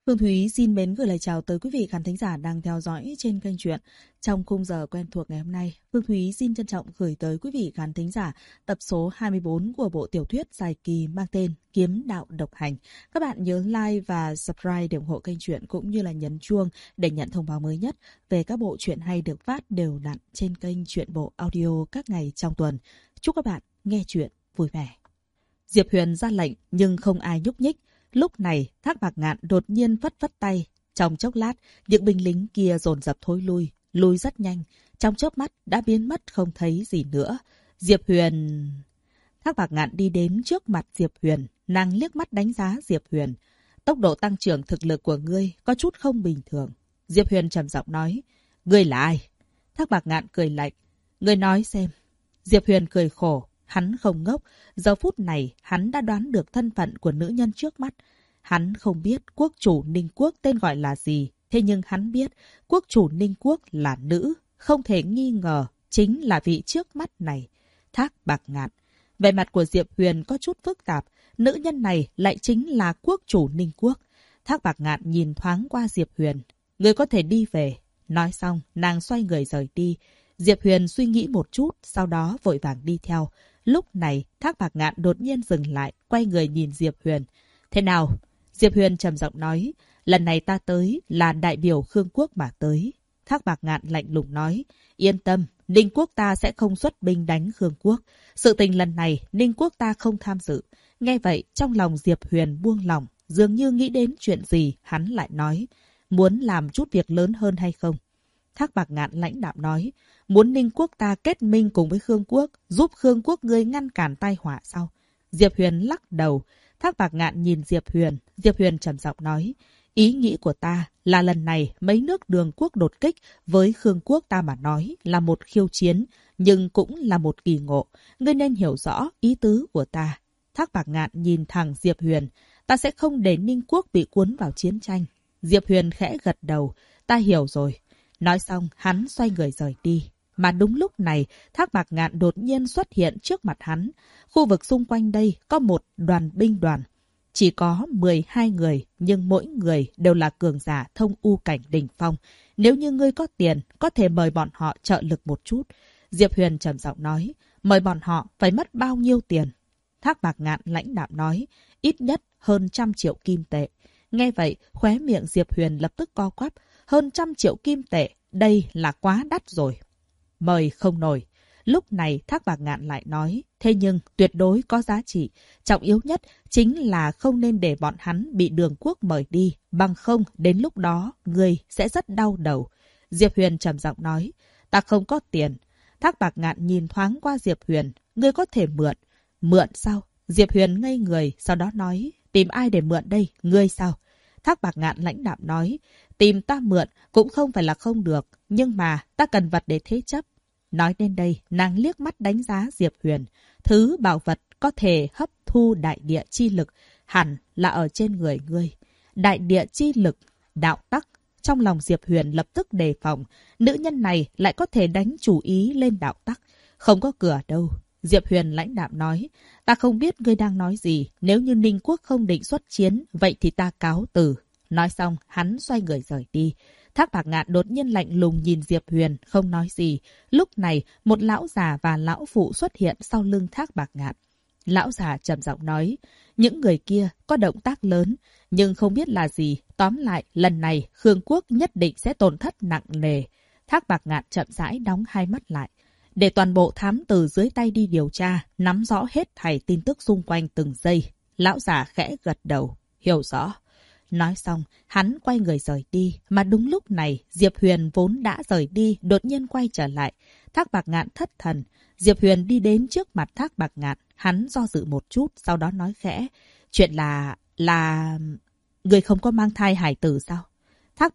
Phương Thúy xin mến gửi lời chào tới quý vị khán thính giả đang theo dõi trên kênh truyện. Trong khung giờ quen thuộc ngày hôm nay, Phương Thúy xin trân trọng gửi tới quý vị khán thính giả tập số 24 của bộ tiểu thuyết dài kỳ mang tên Kiếm Đạo Độc Hành. Các bạn nhớ like và subscribe để ủng hộ kênh truyện cũng như là nhấn chuông để nhận thông báo mới nhất về các bộ truyện hay được phát đều đặn trên kênh Truyện Bộ Audio các ngày trong tuần. Chúc các bạn nghe truyện vui vẻ. Diệp Huyền ra lệnh nhưng không ai nhúc nhích. Lúc này, Thác Bạc Ngạn đột nhiên phất phất tay. Trong chốc lát, những binh lính kia dồn dập thối lui rất nhanh. Trong chớp mắt đã biến mất không thấy gì nữa. Diệp Huyền... Thác Bạc Ngạn đi đến trước mặt Diệp Huyền, nàng liếc mắt đánh giá Diệp Huyền. Tốc độ tăng trưởng thực lực của ngươi có chút không bình thường. Diệp Huyền trầm giọng nói, ngươi là ai? Thác Bạc Ngạn cười lạnh, ngươi nói xem. Diệp Huyền cười khổ. Hắn không ngốc, giờ phút này hắn đã đoán được thân phận của nữ nhân trước mắt. Hắn không biết quốc chủ Ninh Quốc tên gọi là gì, thế nhưng hắn biết quốc chủ Ninh Quốc là nữ, không thể nghi ngờ, chính là vị trước mắt này, Thác Bạc Ngạn. Vẻ mặt của Diệp Huyền có chút phức tạp, nữ nhân này lại chính là quốc chủ Ninh Quốc. Thác Bạc Ngạn nhìn thoáng qua Diệp Huyền, người có thể đi về. Nói xong, nàng xoay người rời đi. Diệp Huyền suy nghĩ một chút, sau đó vội vàng đi theo. Lúc này, Thác Bạc Ngạn đột nhiên dừng lại, quay người nhìn Diệp Huyền. Thế nào? Diệp Huyền trầm giọng nói, lần này ta tới là đại biểu Khương Quốc mà tới. Thác Bạc Ngạn lạnh lùng nói, yên tâm, Ninh Quốc ta sẽ không xuất binh đánh Khương Quốc. Sự tình lần này, Ninh Quốc ta không tham dự. Nghe vậy, trong lòng Diệp Huyền buông lỏng, dường như nghĩ đến chuyện gì, hắn lại nói, muốn làm chút việc lớn hơn hay không? Thác Bạc Ngạn lãnh đạm nói, muốn Ninh Quốc ta kết minh cùng với Khương Quốc, giúp Khương Quốc ngươi ngăn cản tai họa sao? Diệp Huyền lắc đầu. Thác Bạc Ngạn nhìn Diệp Huyền trầm giọng nói, ý nghĩ của ta là lần này mấy nước Đường Quốc đột kích với Khương Quốc ta mà nói là một khiêu chiến, nhưng cũng là một kỳ ngộ. Ngươi nên hiểu rõ ý tứ của ta. Thác Bạc Ngạn nhìn thẳng Diệp Huyền, ta sẽ không để Ninh Quốc bị cuốn vào chiến tranh. Diệp Huyền khẽ gật đầu, ta hiểu rồi. Nói xong, hắn xoay người rời đi. Mà đúng lúc này, Thác Bạc Ngạn đột nhiên xuất hiện trước mặt hắn. Khu vực xung quanh đây có một đoàn binh đoàn. Chỉ có 12 người, nhưng mỗi người đều là cường giả thông u cảnh đỉnh phong. Nếu như ngươi có tiền, có thể mời bọn họ trợ lực một chút. Diệp Huyền trầm giọng nói, mời bọn họ phải mất bao nhiêu tiền? Thác Bạc Ngạn lãnh đạm nói, ít nhất hơn 100 triệu kim tệ. Nghe vậy, khóe miệng Diệp Huyền lập tức co quắp. Hơn 100 triệu kim tệ, đây là quá đắt rồi. Mời không nổi. Lúc này Thác Bạc Ngạn lại nói, thế nhưng tuyệt đối có giá trị. Trọng yếu nhất chính là không nên để bọn hắn bị Đường Quốc mời đi. Bằng không, đến lúc đó, người sẽ rất đau đầu. Diệp Huyền trầm giọng nói, ta không có tiền. Thác Bạc Ngạn nhìn thoáng qua Diệp Huyền, ngươi có thể mượn. Mượn sao? Diệp Huyền ngây người, sau đó nói, tìm ai để mượn đây, ngươi sao? Thác Bạc Ngạn lãnh đạm nói, tìm ta mượn cũng không phải là không được, nhưng mà ta cần vật để thế chấp. Nói đến đây, nàng liếc mắt đánh giá Diệp Huyền. Thứ bảo vật có thể hấp thu đại địa chi lực, hẳn là ở trên người ngươi. Đại địa chi lực, đạo tắc. Trong lòng Diệp Huyền lập tức đề phòng, nữ nhân này lại có thể đánh chủ ý lên đạo tắc. Không có cửa đâu. Diệp Huyền lãnh đạm nói, ta không biết ngươi đang nói gì, nếu như Ninh Quốc không định xuất chiến, vậy thì ta cáo từ. Nói xong, hắn xoay người rời đi. Thác Bạc Ngạn đột nhiên lạnh lùng nhìn Diệp Huyền, không nói gì. Lúc này, một lão già và lão phụ xuất hiện sau lưng Thác Bạc Ngạn. Lão già trầm giọng nói, những người kia có động tác lớn, nhưng không biết là gì. Tóm lại, lần này, Khương Quốc nhất định sẽ tổn thất nặng nề. Thác Bạc Ngạn chậm rãi đóng hai mắt lại. Để toàn bộ thám tử dưới tay đi điều tra, nắm rõ hết thảy tin tức xung quanh từng giây. Lão già khẽ gật đầu, hiểu rõ. Nói xong, hắn quay người rời đi. Mà đúng lúc này, Diệp Huyền vốn đã rời đi, đột nhiên quay trở lại. Thác Bạc Ngạn thất thần. Diệp Huyền đi đến trước mặt Thác Bạc Ngạn. Hắn do dự một chút, sau đó nói khẽ. Chuyện là... Người không có mang thai hải tử sao? Thác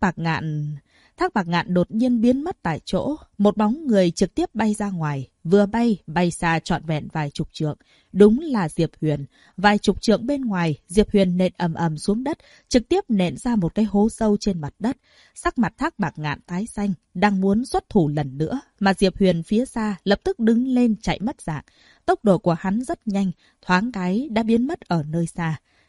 Bạc Ngạn đột nhiên biến mất tại chỗ. Một bóng người trực tiếp bay ra ngoài. Vừa bay xa trọn vẹn vài chục trượng. Đúng là Diệp Huyền. Vài chục trượng bên ngoài, Diệp Huyền nện ầm ầm xuống đất, trực tiếp nện ra một cái hố sâu trên mặt đất. Sắc mặt Thác Bạc Ngạn tái xanh, đang muốn xuất thủ lần nữa. Mà Diệp Huyền phía xa lập tức đứng lên chạy mất dạng. Tốc độ của hắn rất nhanh, thoáng cái đã biến mất ở nơi xa.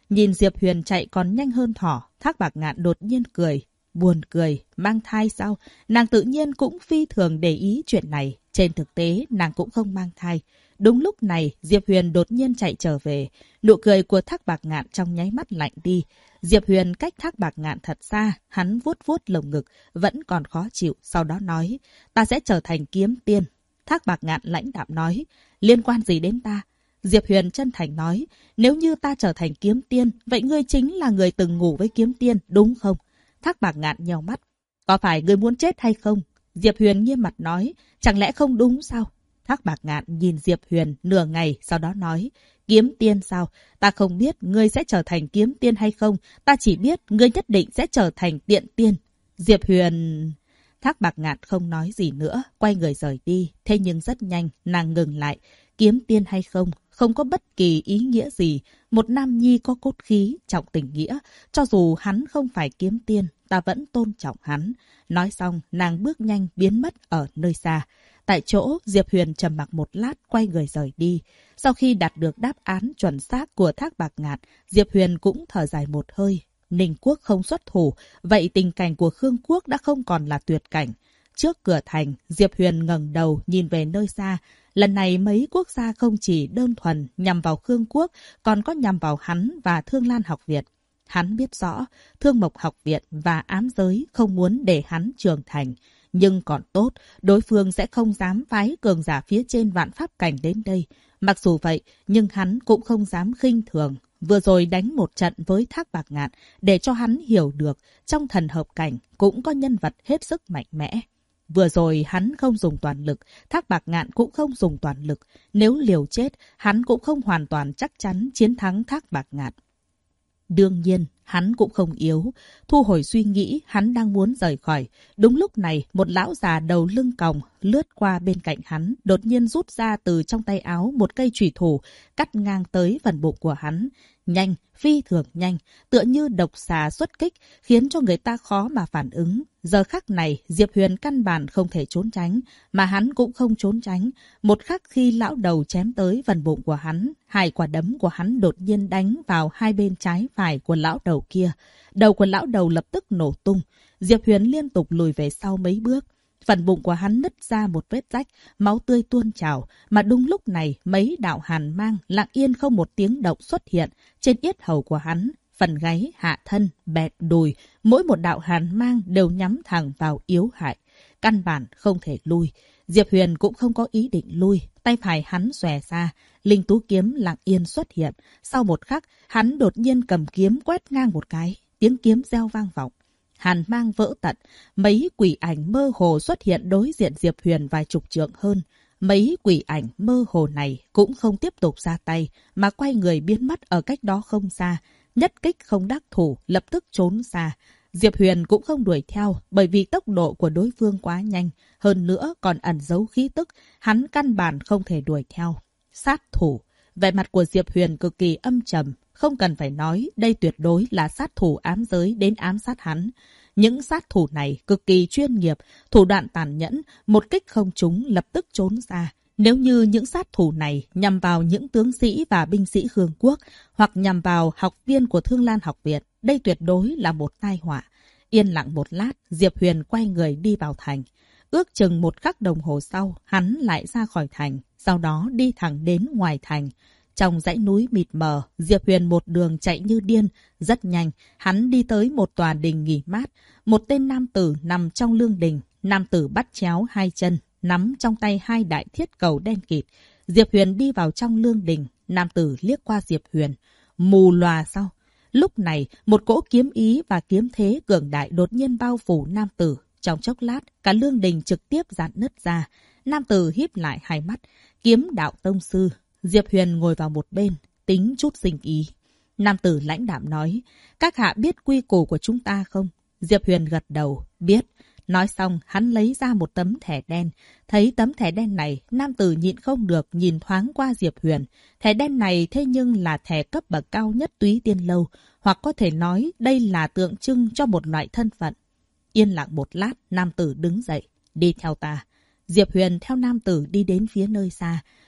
Nhìn Diệp Huyền chạy còn nhanh hơn thỏ, Thác Bạc Ngạn đột nhiên cười. Buồn cười, mang thai sao? Nàng tự nhiên cũng phi thường để ý chuyện này. Trên thực tế, nàng cũng không mang thai. Đúng lúc này, Diệp Huyền đột nhiên chạy trở về. Nụ cười của Thác Bạc Ngạn trong nháy mắt lạnh đi. Diệp Huyền cách Thác Bạc Ngạn thật xa, hắn vuốt vuốt lồng ngực, vẫn còn khó chịu. Sau đó nói, ta sẽ trở thành kiếm tiên. Thác Bạc Ngạn lãnh đạm nói, liên quan gì đến ta? Diệp Huyền chân thành nói, nếu như ta trở thành kiếm tiên, vậy ngươi chính là người từng ngủ với kiếm tiên, đúng không? Thác Bạc Ngạn nheo mắt, có phải ngươi muốn chết hay không? Diệp Huyền nghiêm mặt nói, chẳng lẽ không đúng sao? Thác Bạc Ngạn nhìn Diệp Huyền nửa ngày, sau đó nói, kiếm tiên sao? Ta không biết ngươi sẽ trở thành kiếm tiên hay không, ta chỉ biết ngươi nhất định sẽ trở thành tiện tiên. Diệp Huyền... Thác Bạc Ngạn không nói gì nữa, quay người rời đi. Thế nhưng rất nhanh, nàng ngừng lại. Kiếm tiên hay không, không có bất kỳ ý nghĩa gì. Một nam nhi có cốt khí, trọng tình nghĩa. Cho dù hắn không phải kiếm tiên, ta vẫn tôn trọng hắn. Nói xong, nàng bước nhanh biến mất ở nơi xa. Tại chỗ, Diệp Huyền trầm mặc một lát, quay người rời đi. Sau khi đạt được đáp án chuẩn xác của Thác Bạc Ngạn, Diệp Huyền cũng thở dài một hơi. Ninh Quốc không xuất thủ, vậy tình cảnh của Khương Quốc đã không còn là tuyệt cảnh. Trước cửa thành, Diệp Huyền ngẩng đầu nhìn về nơi xa. Lần này mấy quốc gia không chỉ đơn thuần nhằm vào Khương Quốc, còn có nhằm vào hắn và Thương Lan Học Viện. Hắn biết rõ, Thương Mộc Học Viện và ám giới không muốn để hắn trưởng thành. Nhưng còn tốt, đối phương sẽ không dám phái cường giả phía trên vạn pháp cảnh đến đây. Mặc dù vậy, nhưng hắn cũng không dám khinh thường. Vừa rồi đánh một trận với Thác Bạc Ngạn để cho hắn hiểu được trong thần hợp cảnh cũng có nhân vật hết sức mạnh mẽ. Vừa rồi hắn không dùng toàn lực, Thác Bạc Ngạn cũng không dùng toàn lực. Nếu liều chết, hắn cũng không hoàn toàn chắc chắn chiến thắng Thác Bạc Ngạn. Đương nhiên, hắn cũng không yếu. Thu hồi suy nghĩ, hắn đang muốn rời khỏi. Đúng lúc này, một lão già đầu lưng còng lướt qua bên cạnh hắn, đột nhiên rút ra từ trong tay áo một cây chủy thủ, cắt ngang tới phần bụng của hắn. Nhanh, phi thường nhanh, tựa như độc xà xuất kích, khiến cho người ta khó mà phản ứng. Giờ khắc này, Diệp Huyền căn bản không thể trốn tránh, mà hắn cũng không trốn tránh. Một khắc khi lão đầu chém tới phần bụng của hắn, hai quả đấm của hắn đột nhiên đánh vào hai bên trái phải của lão đầu kia. Đầu của lão đầu lập tức nổ tung. Diệp Huyền liên tục lùi về sau mấy bước. Phần bụng của hắn nứt ra một vết rách, máu tươi tuôn trào. Mà đúng lúc này, mấy đạo hàn mang lặng yên không một tiếng động xuất hiện trên yết hầu của hắn. Phần gáy, hạ thân, bẹt đùi, mỗi một đạo hàn mang đều nhắm thẳng vào yếu hại. Căn bản không thể lui. Diệp Huyền cũng không có ý định lui. Tay phải hắn xòe ra, linh tú kiếm lặng yên xuất hiện. Sau một khắc, hắn đột nhiên cầm kiếm quét ngang một cái. Tiếng kiếm reo vang vọng. Hàn mang vỡ tận, mấy quỷ ảnh mơ hồ xuất hiện đối diện Diệp Huyền vài chục trượng hơn. Mấy quỷ ảnh mơ hồ này cũng không tiếp tục ra tay, mà quay người biến mất ở cách đó không xa. Nhất kích không đắc thủ, lập tức trốn xa. Diệp Huyền cũng không đuổi theo, bởi vì tốc độ của đối phương quá nhanh. Hơn nữa còn ẩn giấu khí tức, hắn căn bản không thể đuổi theo. Sát thủ. Vẻ mặt của Diệp Huyền cực kỳ âm trầm. Không cần phải nói, đây tuyệt đối là sát thủ ám giới đến ám sát hắn. Những sát thủ này cực kỳ chuyên nghiệp, thủ đoạn tàn nhẫn, một kích không trúng lập tức trốn ra. Nếu như những sát thủ này nhằm vào những tướng sĩ và binh sĩ Khương Quốc hoặc nhằm vào học viên của Thương Lan Học Viện, đây tuyệt đối là một tai họa. Yên lặng một lát, Diệp Huyền quay người đi vào thành. Ước chừng một khắc đồng hồ sau, hắn lại ra khỏi thành, sau đó đi thẳng đến ngoài thành. Trong dãy núi mịt mờ, Diệp Huyền một đường chạy như điên. Rất nhanh, hắn đi tới một tòa đình nghỉ mát. Một tên nam tử nằm trong lương đình. Nam tử bắt chéo hai chân, nắm trong tay hai đại thiết cầu đen kịt. Diệp Huyền đi vào trong lương đình. Nam tử liếc qua Diệp Huyền. Mù lòa sao? Lúc này, một cỗ kiếm ý và kiếm thế cường đại đột nhiên bao phủ nam tử. Trong chốc lát, cả lương đình trực tiếp rạn nứt ra. Nam tử híp lại hai mắt. Kiếm đạo tông sư. Diệp Huyền ngồi vào một bên, tính chút sinh ý. Nam tử lãnh đạm nói, các hạ biết quy củ của chúng ta không? Diệp Huyền gật đầu, biết. Nói xong, hắn lấy ra một tấm thẻ đen. Thấy tấm thẻ đen này, nam tử nhịn không được nhìn thoáng qua Diệp Huyền. Thẻ đen này thế nhưng là thẻ cấp bậc cao nhất Túy Tiên Lâu, hoặc có thể nói đây là tượng trưng cho một loại thân phận. Yên lặng một lát, nam tử đứng dậy, đi theo ta. Diệp Huyền theo nam tử đi đến phía nơi xa.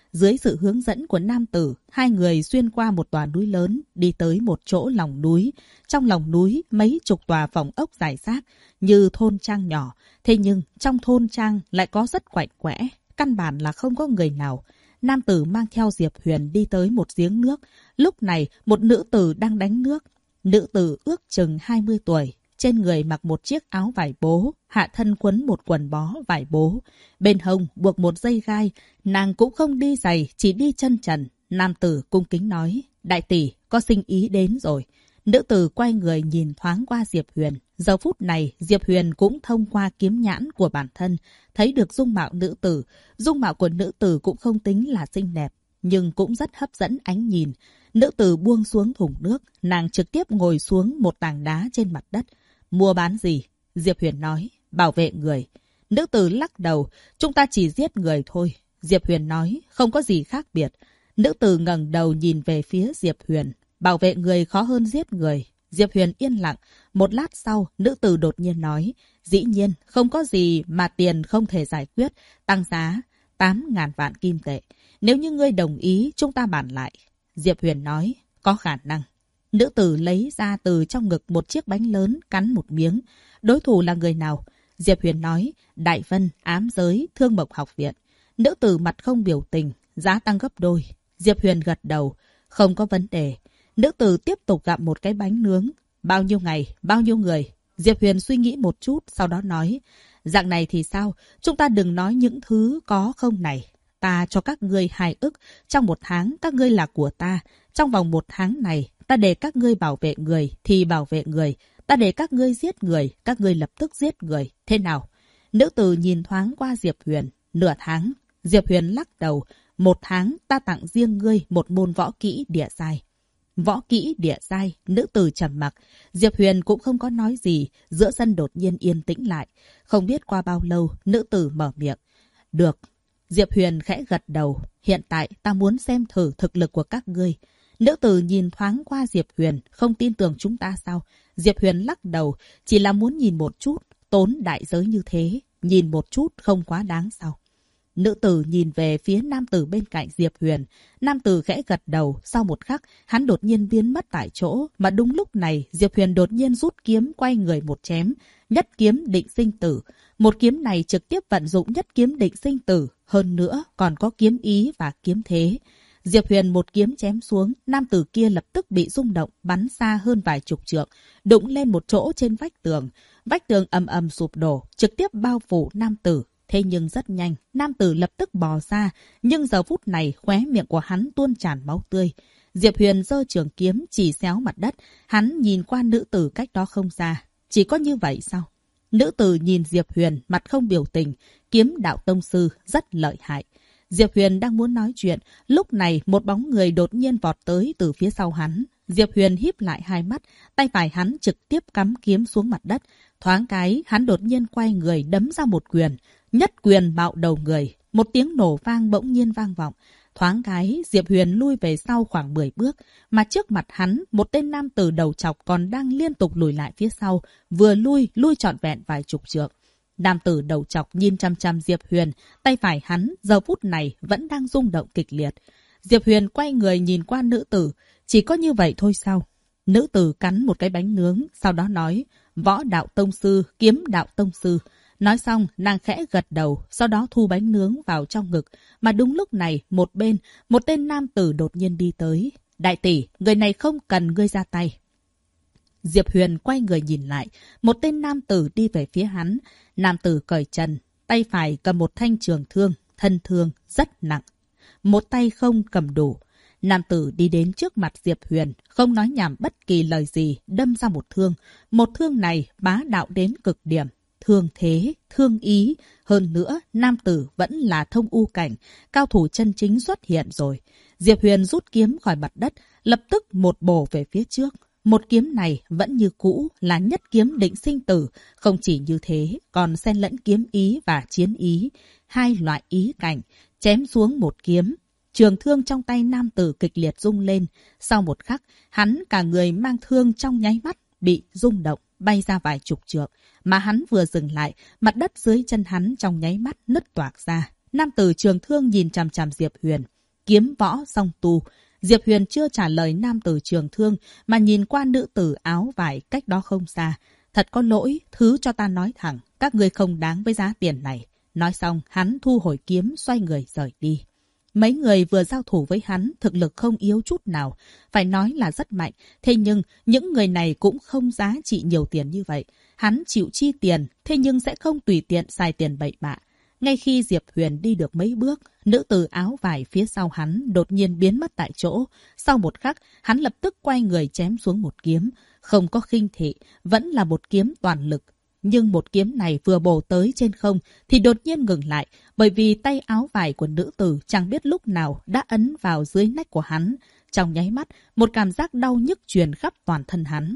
Dưới sự hướng dẫn của nam tử, hai người xuyên qua một tòa núi lớn, đi tới một chỗ lòng núi. Trong lòng núi, mấy chục tòa phòng ốc rải rác, như thôn trang nhỏ. Thế nhưng, trong thôn trang lại có rất quạnh quẽ, căn bản là không có người nào. Nam tử mang theo Diệp Huyền đi tới một giếng nước. Lúc này, một nữ tử đang đánh nước. Nữ tử ước chừng 20 tuổi. Trên người mặc một chiếc áo vải bố, hạ thân quấn một quần bó vải bố. Bên hông buộc một dây gai, nàng cũng không đi giày, chỉ đi chân trần. Nam tử cung kính nói, đại tỷ, có sinh ý đến rồi. Nữ tử quay người nhìn thoáng qua Diệp Huyền. Giờ phút này, Diệp Huyền cũng thông qua kiếm nhãn của bản thân, thấy được dung mạo nữ tử. Dung mạo của nữ tử cũng không tính là xinh đẹp, nhưng cũng rất hấp dẫn ánh nhìn. Nữ tử buông xuống thùng nước, nàng trực tiếp ngồi xuống một tảng đá trên mặt đất. Mua bán gì? Diệp Huyền nói, bảo vệ người. Nữ tử lắc đầu, chúng ta chỉ giết người thôi. Diệp Huyền nói, không có gì khác biệt. Nữ tử ngẩng đầu nhìn về phía Diệp Huyền. Bảo vệ người khó hơn giết người. Diệp Huyền yên lặng. Một lát sau, nữ tử đột nhiên nói, dĩ nhiên, không có gì mà tiền không thể giải quyết. Tăng giá 8.000 vạn kim tệ. Nếu như ngươi đồng ý, chúng ta bàn lại. Diệp Huyền nói, có khả năng. Nữ tử lấy ra từ trong ngực một chiếc bánh lớn, cắn một miếng. Đối thủ là người nào? Diệp Huyền nói, Đại Vân, Ám Giới, Thương Mộc Học Viện. Nữ tử mặt không biểu tình, giá tăng gấp đôi. Diệp Huyền gật đầu, không có vấn đề. Nữ tử tiếp tục gặm một cái bánh nướng. Bao nhiêu ngày, bao nhiêu người? Diệp Huyền suy nghĩ một chút, sau đó nói, dạng này thì sao? Chúng ta đừng nói những thứ có không này. Ta cho các ngươi 2 ức, trong 1 tháng các ngươi là của ta. Trong vòng 1 tháng này, ta để các ngươi bảo vệ người thì bảo vệ người. Ta để các ngươi giết người, các ngươi lập tức giết người. Thế nào? Nữ tử nhìn thoáng qua Diệp Huyền. Nửa tháng. Diệp Huyền lắc đầu. 1 tháng ta tặng riêng ngươi một môn võ kỹ địa giai. Võ kỹ địa giai, nữ tử trầm mặc. Diệp Huyền cũng không có nói gì. Giữa sân đột nhiên yên tĩnh lại. Không biết qua bao lâu, nữ tử mở miệng. Được. Diệp Huyền khẽ gật đầu. Hiện tại ta muốn xem thử thực lực của các ngươi. Nữ tử nhìn thoáng qua Diệp Huyền, không tin tưởng chúng ta sao? Diệp Huyền lắc đầu, chỉ là muốn nhìn một chút, tốn đại giới như thế, nhìn một chút không quá đáng sao? Nữ tử nhìn về phía nam tử bên cạnh Diệp Huyền, nam tử khẽ gật đầu, sau một khắc, hắn đột nhiên biến mất tại chỗ, mà đúng lúc này, Diệp Huyền đột nhiên rút kiếm quay người một chém, nhất kiếm định sinh tử. Một kiếm này trực tiếp vận dụng nhất kiếm định sinh tử, hơn nữa còn có kiếm ý và kiếm thế. Diệp Huyền một kiếm chém xuống, nam tử kia lập tức bị rung động, bắn xa hơn vài chục trượng, đụng lên một chỗ trên vách tường. Vách tường ầm ầm sụp đổ, trực tiếp bao phủ nam tử. Thế nhưng rất nhanh, nam tử lập tức bò ra, nhưng giờ phút này khóe miệng của hắn tuôn tràn máu tươi. Diệp Huyền giơ trường kiếm chỉ xéo mặt đất, hắn nhìn qua nữ tử cách đó không xa. Chỉ có như vậy sao? Nữ tử nhìn Diệp Huyền, mặt không biểu tình, kiếm đạo tông sư rất lợi hại. Diệp Huyền đang muốn nói chuyện, lúc này một bóng người đột nhiên vọt tới từ phía sau hắn. Diệp Huyền híp lại hai mắt, tay phải hắn trực tiếp cắm kiếm xuống mặt đất. Thoáng cái, hắn đột nhiên quay người đấm ra một quyền. Nhất quyền bạo đầu người, một tiếng nổ vang bỗng nhiên vang vọng. Thoáng cái, Diệp Huyền lui về sau khoảng 10 bước, mà trước mặt hắn, một tên nam tử đầu trọc còn đang liên tục lùi lại phía sau, vừa lui trọn vẹn vài chục trượng. Nam tử đầu trọc nhìn chăm chăm Diệp Huyền, tay phải hắn giờ phút này vẫn đang rung động kịch liệt. Diệp Huyền quay người nhìn qua nữ tử, chỉ có như vậy thôi sao? Nữ tử cắn một cái bánh nướng, sau đó nói, võ đạo tông sư, kiếm đạo tông sư. Nói xong, nàng khẽ gật đầu, sau đó thu bánh nướng vào trong ngực. Mà đúng lúc này, một tên nam tử đột nhiên đi tới. Đại tỷ, người này không cần ngươi ra tay. Diệp Huyền quay người nhìn lại, một tên nam tử đi về phía hắn. Nam tử cởi trần, tay phải cầm một thanh trường thương, thân thương rất nặng. Một tay không cầm đủ. Nam tử đi đến trước mặt Diệp Huyền, không nói nhảm bất kỳ lời gì, đâm ra một thương. Một thương này bá đạo đến cực điểm. Thương thế, thương ý. Hơn nữa, nam tử vẫn là thông u cảnh. Cao thủ chân chính xuất hiện rồi. Diệp Huyền rút kiếm khỏi mặt đất, lập tức một bổ về phía trước. Một kiếm này vẫn như cũ là nhất kiếm định sinh tử. Không chỉ như thế, còn xen lẫn kiếm ý và chiến ý. Hai loại ý cảnh. Chém xuống một kiếm. Trường thương trong tay nam tử kịch liệt rung lên. Sau một khắc, hắn cả người mang thương trong nháy mắt bị rung động, bay ra vài chục trượng. Mà hắn vừa dừng lại, mặt đất dưới chân hắn trong nháy mắt nứt toạc ra. Nam tử trường thương nhìn chằm chằm Diệp Huyền. kiếm võ song tu. Diệp Huyền chưa trả lời nam tử trường thương mà nhìn qua nữ tử áo vải cách đó không xa. Thật có lỗi, thứ cho ta nói thẳng, các ngươi không đáng với giá tiền này. Nói xong, hắn thu hồi kiếm, xoay người rời đi. Mấy người vừa giao thủ với hắn, thực lực không yếu chút nào, phải nói là rất mạnh. Thế nhưng, những người này cũng không giá trị nhiều tiền như vậy. Hắn chịu chi tiền, thế nhưng sẽ không tùy tiện xài tiền bậy bạ. Ngay khi Diệp Huyền đi được mấy bước, nữ tử áo vải phía sau hắn đột nhiên biến mất tại chỗ. Sau một khắc, hắn lập tức quay người chém xuống một kiếm. Không có khinh thị, vẫn là một kiếm toàn lực. Nhưng một kiếm này vừa bổ tới trên không thì đột nhiên ngừng lại, bởi vì tay áo vải của nữ tử chẳng biết lúc nào đã ấn vào dưới nách của hắn. Trong nháy mắt, một cảm giác đau nhức truyền khắp toàn thân hắn.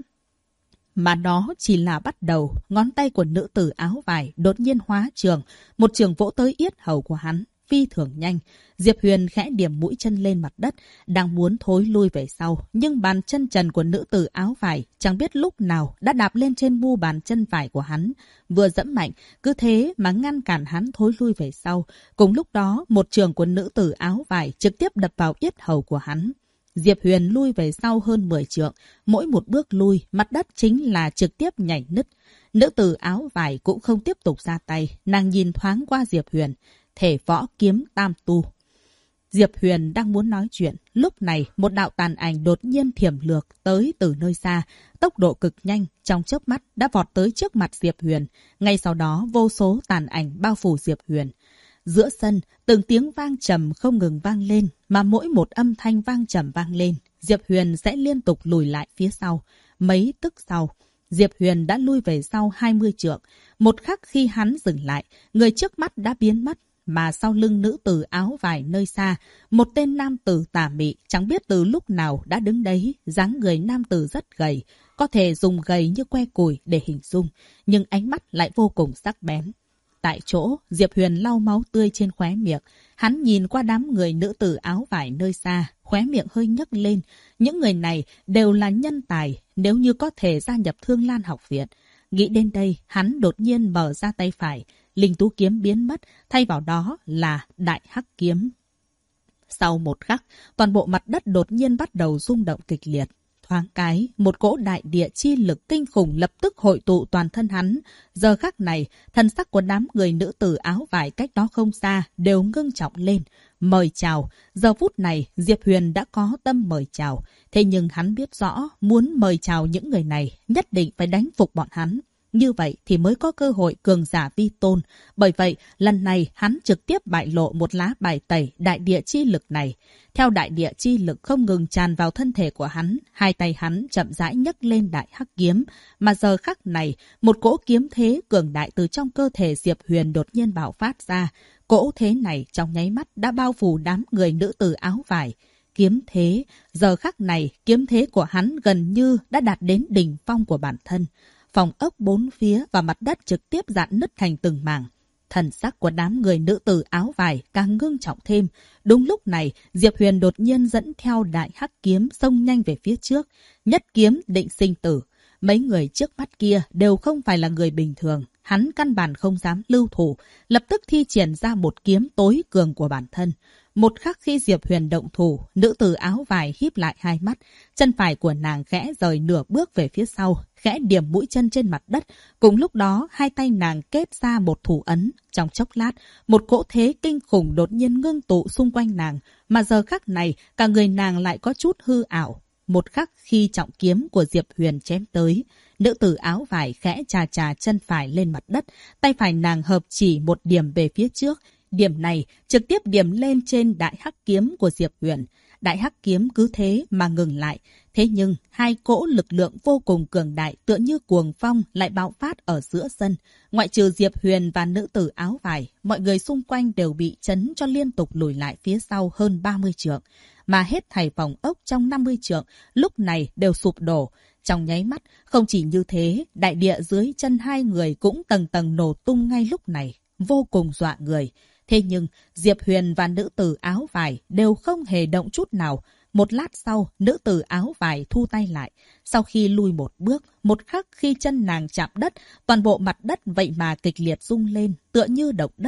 Mà đó chỉ là bắt đầu, ngón tay của nữ tử áo vải đột nhiên hóa trường, một trường vỗ tới yết hầu của hắn, phi thường nhanh. Diệp Huyền khẽ điểm mũi chân lên mặt đất, đang muốn thối lui về sau, nhưng bàn chân trần của nữ tử áo vải chẳng biết lúc nào đã đạp lên trên mu bàn chân phải của hắn, vừa dẫm mạnh, cứ thế mà ngăn cản hắn thối lui về sau. Cùng lúc đó, một trường của nữ tử áo vải trực tiếp đập vào yết hầu của hắn. Diệp Huyền lui về sau hơn 10 trượng, mỗi một bước lui, mặt đất chính là trực tiếp nhảy nứt. Nữ tử áo vải cũng không tiếp tục ra tay, nàng nhìn thoáng qua Diệp Huyền, thể võ kiếm tam tu. Diệp Huyền đang muốn nói chuyện, lúc này một đạo tàn ảnh đột nhiên thiểm lược tới từ nơi xa, tốc độ cực nhanh, trong chớp mắt đã vọt tới trước mặt Diệp Huyền. Ngay sau đó vô số tàn ảnh bao phủ Diệp Huyền. Giữa sân, từng tiếng vang trầm không ngừng vang lên, mà mỗi một âm thanh vang trầm vang lên, Diệp Huyền sẽ liên tục lùi lại phía sau. Mấy tức sau, Diệp Huyền đã lui về sau 20 trượng. Một khắc khi hắn dừng lại, người trước mắt đã biến mất, mà sau lưng nữ tử áo vải nơi xa, một tên nam tử tà mị chẳng biết từ lúc nào đã đứng đấy, dáng người nam tử rất gầy, có thể dùng gầy như que củi để hình dung, nhưng ánh mắt lại vô cùng sắc bén. Tại chỗ, Diệp Huyền lau máu tươi trên khóe miệng. Hắn nhìn qua đám người nữ tử áo vải nơi xa, khóe miệng hơi nhấc lên. Những người này đều là nhân tài, nếu như có thể gia nhập Thương Lan học viện. Nghĩ đến đây, hắn đột nhiên mở ra tay phải. Linh tú kiếm biến mất, thay vào đó là đại hắc kiếm. Sau một khắc, toàn bộ mặt đất đột nhiên bắt đầu rung động kịch liệt. Thoáng cái, một cỗ đại địa chi lực kinh khủng lập tức hội tụ toàn thân hắn. Giờ khắc này, thần sắc của đám người nữ tử áo vải cách đó không xa đều ngưng trọng lên. Mời chào. Giờ phút này, Diệp Huyền đã có tâm mời chào. Thế nhưng hắn biết rõ, muốn mời chào những người này, nhất định phải đánh phục bọn hắn. Như vậy thì mới có cơ hội cường giả vi tôn. Bởi vậy, lần này hắn trực tiếp bại lộ một lá bài tẩy đại địa chi lực này. Theo đại địa chi lực không ngừng tràn vào thân thể của hắn, hai tay hắn chậm rãi nhấc lên đại hắc kiếm. Mà giờ khắc này, một cỗ kiếm thế cường đại từ trong cơ thể Diệp Huyền đột nhiên bạo phát ra. Cỗ thế này trong nháy mắt đã bao phủ đám người nữ tử áo vải. Kiếm thế, giờ khắc này, kiếm thế của hắn gần như đã đạt đến đỉnh phong của bản thân. Phòng ốc bốn phía và mặt đất trực tiếp rạn nứt thành từng mảng. Thần sắc của đám người nữ tử áo vải càng ngưng trọng thêm. Đúng lúc này, Diệp Huyền đột nhiên dẫn theo đại hắc kiếm xông nhanh về phía trước. Nhất kiếm định sinh tử. Mấy người trước mắt kia đều không phải là người bình thường. Hắn căn bản không dám lưu thủ, lập tức thi triển ra một kiếm tối cường của bản thân. Một khắc khi Diệp Huyền động thủ, nữ tử áo vải híp lại hai mắt, chân phải của nàng khẽ rời nửa bước về phía sau, khẽ điểm mũi chân trên mặt đất. Cùng lúc đó, hai tay nàng kết ra một thủ ấn. Trong chốc lát, một cỗ thế kinh khủng đột nhiên ngưng tụ xung quanh nàng, mà giờ khắc này, cả người nàng lại có chút hư ảo. Một khắc khi trọng kiếm của Diệp Huyền chém tới, nữ tử áo vải khẽ chà chà chân phải lên mặt đất, tay phải nàng hợp chỉ một điểm về phía trước. Điểm này trực tiếp điểm lên trên đại hắc kiếm của Diệp Huyền. Đại hắc kiếm cứ thế mà ngừng lại. Thế nhưng hai cỗ lực lượng vô cùng cường đại tựa như cuồng phong lại bạo phát ở giữa sân. Ngoại trừ Diệp Huyền và nữ tử áo vải, mọi người xung quanh đều bị chấn cho liên tục lùi lại phía sau hơn 30 trượng. Mà hết thảy phòng ốc trong 50 trượng lúc này đều sụp đổ. Trong nháy mắt, không chỉ như thế, đại địa dưới chân hai người cũng tầng tầng nổ tung ngay lúc này, vô cùng dọa người. Thế nhưng, Diệp Huyền và nữ tử áo vải đều không hề động chút nào. Một lát sau, nữ tử áo vải thu tay lại. Sau khi lui một bước, một khắc khi chân nàng chạm đất, toàn bộ mặt đất vậy mà kịch liệt rung lên, tựa như động đất.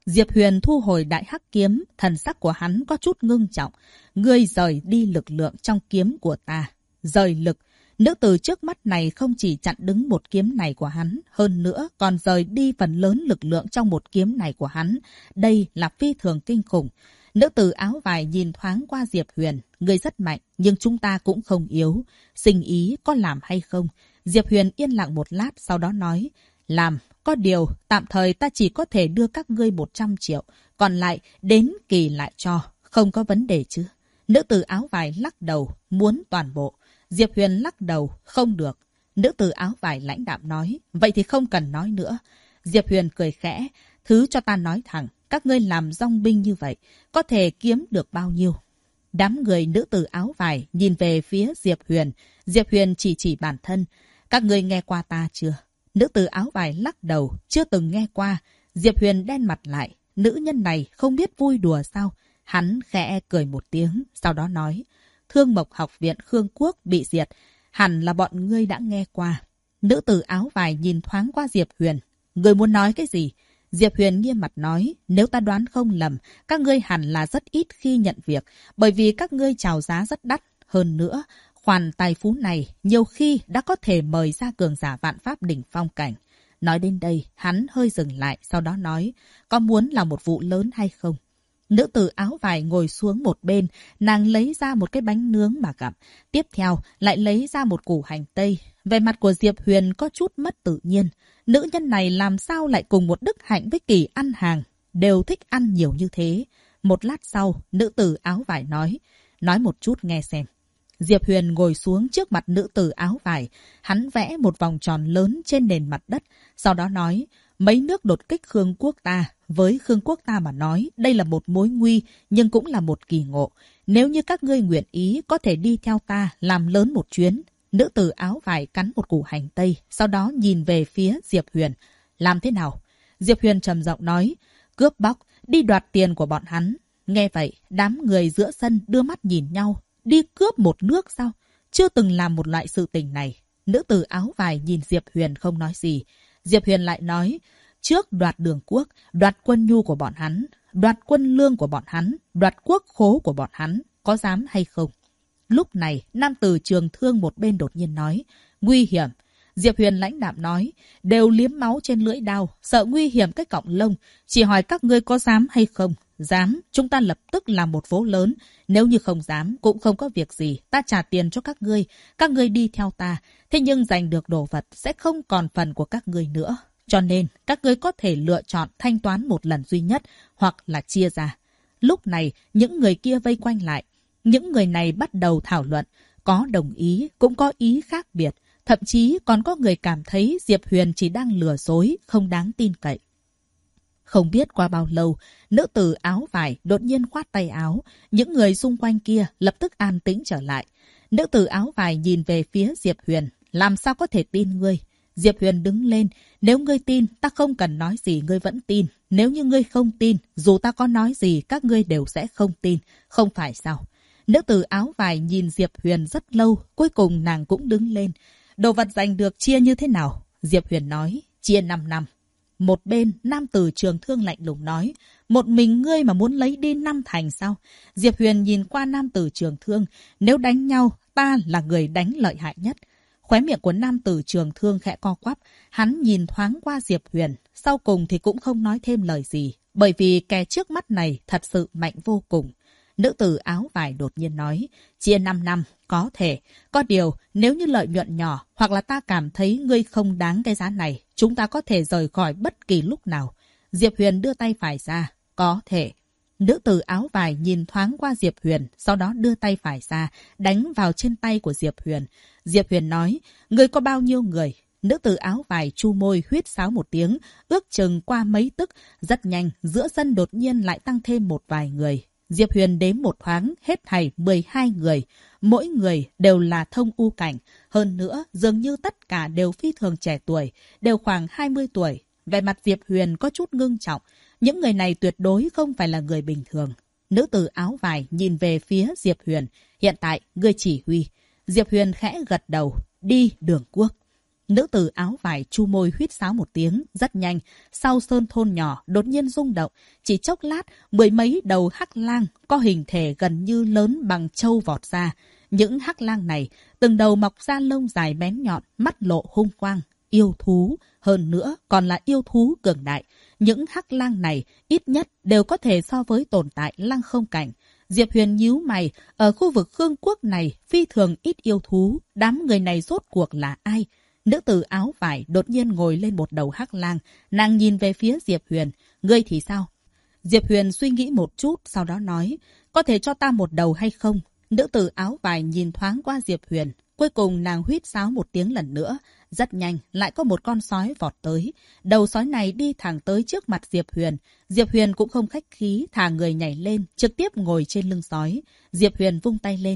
Diệp Huyền thu hồi đại hắc kiếm, thần sắc của hắn có chút ngưng trọng. Ngươi rời đi lực lượng trong kiếm của ta. Rời lực. Nữ tử trước mắt này không chỉ chặn đứng một kiếm này của hắn, hơn nữa còn rời đi phần lớn lực lượng trong một kiếm này của hắn. Đây là phi thường kinh khủng. Nữ tử áo vải nhìn thoáng qua Diệp Huyền. Ngươi rất mạnh, nhưng chúng ta cũng không yếu. Sinh ý có làm hay không? Diệp Huyền yên lặng một lát, sau đó nói. Làm. Có điều, tạm thời ta chỉ có thể đưa các ngươi 100 triệu. Còn lại, đến kỳ lại cho. Không có vấn đề chứ? Nữ tử áo vải lắc đầu, muốn toàn bộ. Diệp Huyền lắc đầu, không được. Nữ tử áo vải lãnh đạm nói, vậy thì không cần nói nữa. Diệp Huyền cười khẽ, thứ cho ta nói thẳng, các ngươi làm dong binh như vậy, có thể kiếm được bao nhiêu? Đám người nữ tử áo vải nhìn về phía Diệp Huyền. Diệp Huyền chỉ bản thân. Các ngươi nghe qua ta chưa? Nữ tử áo vải lắc đầu, chưa từng nghe qua. Diệp Huyền đen mặt lại. Nữ nhân này không biết vui đùa sao? Hắn khẽ cười một tiếng, sau đó nói. Thương Mộc Học viện Khương Quốc bị diệt. Hẳn là bọn ngươi đã nghe qua. Nữ tử áo vải nhìn thoáng qua Diệp Huyền. Ngươi muốn nói cái gì? Diệp Huyền nghiêm mặt nói. Nếu ta đoán không lầm, các ngươi hẳn là rất ít khi nhận việc. Bởi vì các ngươi chào giá rất đắt. Hơn nữa, khoản tài phú này nhiều khi đã có thể mời ra cường giả vạn pháp đỉnh phong cảnh. Nói đến đây, hắn hơi dừng lại, sau đó nói, có muốn là một vụ lớn hay không? Nữ tử áo vải ngồi xuống một bên, nàng lấy ra một cái bánh nướng mà gặm. Tiếp theo, lại lấy ra một củ hành tây. Về mặt của Diệp Huyền có chút mất tự nhiên. Nữ nhân này làm sao lại cùng một đức hạnh với Kỳ ăn hàng, đều thích ăn nhiều như thế. Một lát sau, nữ tử áo vải nói một chút nghe xem. Diệp Huyền ngồi xuống trước mặt nữ tử áo vải. Hắn vẽ một vòng tròn lớn trên nền mặt đất. Sau đó nói, mấy nước đột kích Khương Quốc ta. Với Khương Quốc ta mà nói, đây là một mối nguy, nhưng cũng là một kỳ ngộ. Nếu như các ngươi nguyện ý, có thể đi theo ta, làm lớn một chuyến. Nữ tử áo vải cắn một củ hành tây, sau đó nhìn về phía Diệp Huyền. Làm thế nào? Diệp Huyền trầm giọng nói, cướp bóc, đi đoạt tiền của bọn hắn. Nghe vậy, đám người giữa sân đưa mắt nhìn nhau. Đi cướp một nước sao? Chưa từng làm một loại sự tình này. Nữ tử áo vải nhìn Diệp Huyền không nói gì. Diệp Huyền lại nói, trước đoạt Đường Quốc, đoạt quân nhu của bọn hắn, đoạt quân lương của bọn hắn, đoạt quốc khố của bọn hắn, có dám hay không? Lúc này, nam tử Trường Thương một bên đột nhiên nói, nguy hiểm. Diệp Huyền lãnh đạm nói, đều liếm máu trên lưỡi đao, sợ nguy hiểm cái cọng lông, chỉ hỏi các ngươi có dám hay không? Dám, chúng ta lập tức làm một phố lớn. Nếu như không dám, cũng không có việc gì. Ta trả tiền cho các ngươi đi theo ta. Thế nhưng giành được đồ vật sẽ không còn phần của các ngươi nữa. Cho nên, các ngươi có thể lựa chọn thanh toán một lần duy nhất, hoặc là chia ra. Lúc này, những người kia vây quanh lại. Những người này bắt đầu thảo luận. Có đồng ý, cũng có ý khác biệt. Thậm chí còn có người cảm thấy Diệp Huyền chỉ đang lừa dối, không đáng tin cậy. Không biết qua bao lâu, nữ tử áo vải đột nhiên khoát tay áo. Những người xung quanh kia lập tức an tĩnh trở lại. Nữ tử áo vải nhìn về phía Diệp Huyền. Làm sao có thể tin ngươi? Diệp Huyền đứng lên. Nếu ngươi tin, ta không cần nói gì ngươi vẫn tin. Nếu như ngươi không tin, dù ta có nói gì các ngươi đều sẽ không tin. Không phải sao? Nữ tử áo vải nhìn Diệp Huyền rất lâu. Cuối cùng nàng cũng đứng lên. Đồ vật giành được chia như thế nào? Diệp Huyền nói, chia 5 năm. Một bên, nam tử Trường Thương lạnh lùng nói, một mình ngươi mà muốn lấy đi 5 thành sao? Diệp Huyền nhìn qua nam tử Trường Thương, nếu đánh nhau, ta là người đánh lợi hại nhất. Khóe miệng của nam tử Trường Thương khẽ co quắp, hắn nhìn thoáng qua Diệp Huyền, sau cùng thì cũng không nói thêm lời gì, bởi vì kẻ trước mắt này thật sự mạnh vô cùng. Nữ tử áo vải đột nhiên nói, chia 5 năm, có thể. Có điều, nếu như lợi nhuận nhỏ, hoặc là ta cảm thấy ngươi không đáng cái giá này, chúng ta có thể rời khỏi bất kỳ lúc nào. Diệp Huyền đưa tay phải ra, có thể. Nữ tử áo vải nhìn thoáng qua Diệp Huyền, sau đó đưa tay phải ra, đánh vào trên tay của Diệp Huyền. Diệp Huyền nói, ngươi có bao nhiêu người? Nữ tử áo vải chu môi huýt sáo một tiếng, ước chừng qua mấy tức, rất nhanh, giữa sân đột nhiên lại tăng thêm một vài người. Diệp Huyền đếm một thoáng, hết thảy 12 người. Mỗi người đều là thông u cảnh. Hơn nữa, dường như tất cả đều phi thường trẻ tuổi, đều khoảng 20 tuổi. Về mặt Diệp Huyền có chút ngưng trọng. Những người này tuyệt đối không phải là người bình thường. Nữ tử áo vải nhìn về phía Diệp Huyền. Hiện tại, ngươi chỉ huy. Diệp Huyền khẽ gật đầu. Đi Đường Quốc. Nữ tử áo vải chu môi huýt sáo một tiếng, rất nhanh. Sau sơn thôn nhỏ đột nhiên rung động. Chỉ chốc lát, mười mấy đầu hắc lang có hình thể gần như lớn bằng trâu vọt ra. Những hắc lang này, từng đầu mọc ra lông dài bén nhọn, mắt lộ hung quang. Yêu thú, hơn nữa còn là yêu thú cường đại. Những hắc lang này ít nhất đều có thể so với tồn tại lăng không cảnh. Diệp Huyền nhíu mày, ở khu vực Khương Quốc này phi thường ít yêu thú, đám người này rốt cuộc là ai? Nữ tử áo vải đột nhiên ngồi lên một đầu hắc lang, nàng nhìn về phía Diệp Huyền, ngươi thì sao? Diệp Huyền suy nghĩ một chút, sau đó nói, có thể cho ta một đầu hay không? Nữ tử áo vải nhìn thoáng qua Diệp Huyền, cuối cùng nàng huýt sáo một tiếng lần nữa. Rất nhanh, lại có một con sói vọt tới. Đầu sói này đi thẳng tới trước mặt Diệp Huyền. Diệp Huyền cũng không khách khí, thả người nhảy lên, trực tiếp ngồi trên lưng sói. Diệp Huyền vung tay lên.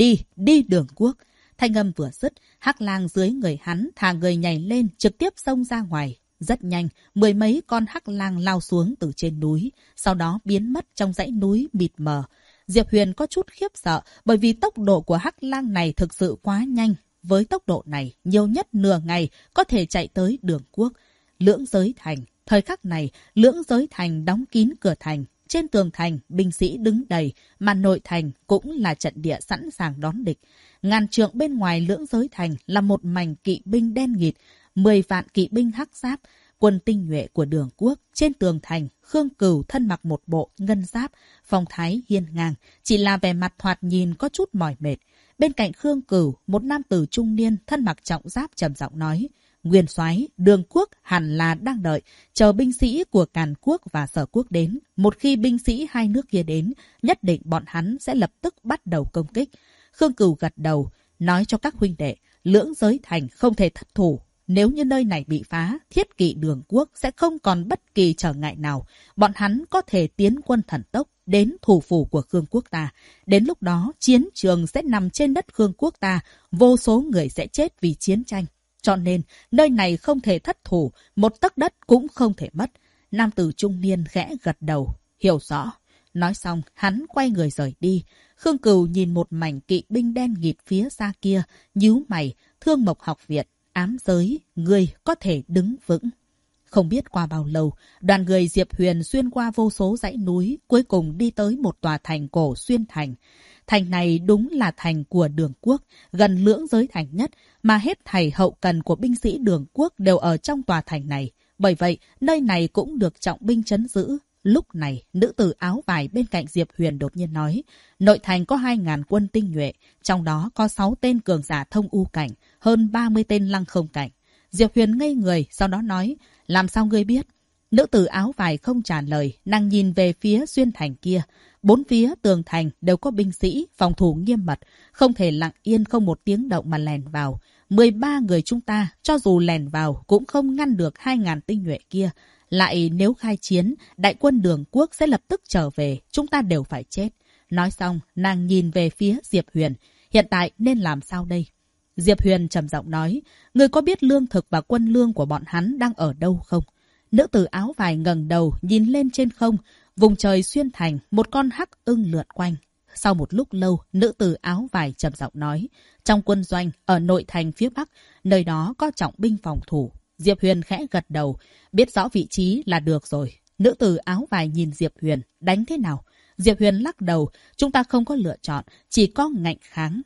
Đi Đường Quốc. Thanh âm vừa dứt, hắc lang dưới người hắn, thả người nhảy lên, trực tiếp xông ra ngoài. Rất nhanh, mười mấy con hắc lang lao xuống từ trên núi, sau đó biến mất trong dãy núi mịt mờ. Diệp Huyền có chút khiếp sợ bởi vì tốc độ của hắc lang này thực sự quá nhanh. Với tốc độ này, nhiều nhất nửa ngày có thể chạy tới Đường Quốc. Lưỡng Giới Thành. Thời khắc này, Lưỡng Giới Thành đóng kín cửa thành. Trên tường thành, binh sĩ đứng đầy, mà nội thành cũng là trận địa sẵn sàng đón địch. Ngàn trượng bên ngoài Lưỡng Giới Thành là một mảnh kỵ binh đen nghịt, 10 vạn kỵ binh hắc giáp, quân tinh nhuệ của Đường Quốc. Trên tường thành, Khương Cửu thân mặc một bộ ngân giáp, phong thái hiên ngang, chỉ là vẻ mặt thoạt nhìn có chút mỏi mệt. Bên cạnh Khương Cửu, một nam tử trung niên thân mặc trọng giáp trầm giọng nói, Nguyên soái, Đường Quốc hẳn là đang đợi, chờ binh sĩ của Càn Quốc và Sở Quốc đến. Một khi binh sĩ hai nước kia đến, nhất định bọn hắn sẽ lập tức bắt đầu công kích. Khương Cửu gật đầu, nói cho các huynh đệ, Lưỡng Giới Thành không thể thất thủ. Nếu như nơi này bị phá, thiết kỵ Đường Quốc sẽ không còn bất kỳ trở ngại nào. Bọn hắn có thể tiến quân thần tốc đến thủ phủ của Khương Quốc ta. Đến lúc đó, chiến trường sẽ nằm trên đất Khương Quốc ta. Vô số người sẽ chết vì chiến tranh. Cho nên, nơi này không thể thất thủ, một tấc đất cũng không thể mất. Nam tử trung niên khẽ gật đầu, hiểu rõ. Nói xong, hắn quay người rời đi. Khương Cửu nhìn một mảnh kỵ binh đen nghịt phía xa kia, nhíu mày, Thương Mộc Học Viện. Ám giới, người có thể đứng vững. Không biết qua bao lâu, đoàn người Diệp Huyền xuyên qua vô số dãy núi, cuối cùng đi tới một tòa thành cổ Xuyên Thành. Thành này đúng là thành của Đường Quốc, gần Lưỡng Giới Thành nhất, mà hết thảy hậu cần của binh sĩ Đường Quốc đều ở trong tòa thành này. Bởi vậy, nơi này cũng được trọng binh trấn giữ. Lúc này, nữ tử áo vải bên cạnh Diệp Huyền đột nhiên nói, nội thành có 2.000 quân tinh nhuệ, trong đó có 6 tên cường giả thông u cảnh, hơn 30 tên lăng không cảnh. Diệp Huyền ngây người, sau đó nói, làm sao ngươi biết? Nữ tử áo vải không trả lời, nàng nhìn về phía Xuyên Thành kia. Bốn phía tường thành đều có binh sĩ, phòng thủ nghiêm mật, không thể lặng yên không một tiếng động mà lèn vào. 13 người chúng ta, cho dù lèn vào, cũng không ngăn được 2.000 tinh nhuệ kia. Lại nếu khai chiến, đại quân Đường Quốc sẽ lập tức trở về, chúng ta đều phải chết. Nói xong, nàng nhìn về phía Diệp Huyền. Hiện tại nên làm sao đây? Diệp Huyền trầm giọng nói, người có biết lương thực và quân lương của bọn hắn đang ở đâu không? Nữ tử áo vải ngẩng đầu, nhìn lên trên không, vùng trời Xuyên Thành, một con hắc ưng lượn quanh. Sau một lúc lâu, nữ tử áo vải trầm giọng nói, trong quân doanh, ở nội thành phía Bắc, nơi đó có trọng binh phòng thủ. Diệp Huyền khẽ gật đầu, biết rõ vị trí là được rồi. Nữ tử áo vải nhìn Diệp Huyền, đánh thế nào? Diệp Huyền lắc đầu, chúng ta không có lựa chọn, chỉ có ngạnh kháng.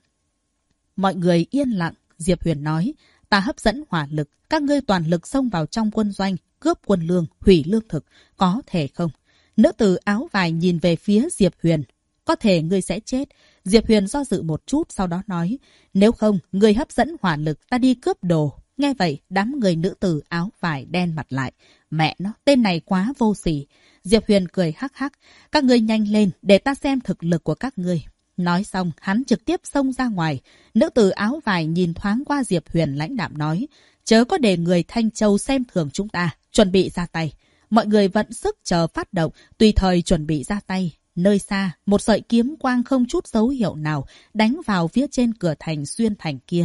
Mọi người yên lặng, Diệp Huyền nói, ta hấp dẫn hỏa lực, các ngươi toàn lực xông vào trong quân doanh, cướp quân lương, hủy lương thực, có thể không? Nữ tử áo vải nhìn về phía Diệp Huyền, có thể ngươi sẽ chết. Diệp Huyền do dự một chút, sau đó nói, nếu không, ngươi hấp dẫn hỏa lực, ta đi cướp đồ. Nghe vậy, đám người nữ tử áo vải đen mặt lại. Mẹ nó, tên này quá vô sỉ. Diệp Huyền cười hắc hắc, các ngươi nhanh lên, để ta xem thực lực của các ngươi. Nói xong, hắn trực tiếp xông ra ngoài. Nữ tử áo vải nhìn thoáng qua Diệp Huyền lãnh đạm nói, chớ có để người Thanh Châu xem thường chúng ta, chuẩn bị ra tay. Mọi người vận sức chờ phát động, tùy thời chuẩn bị ra tay. Nơi xa, một sợi kiếm quang không chút dấu hiệu nào đánh vào phía trên cửa thành Xuyên Thành kia.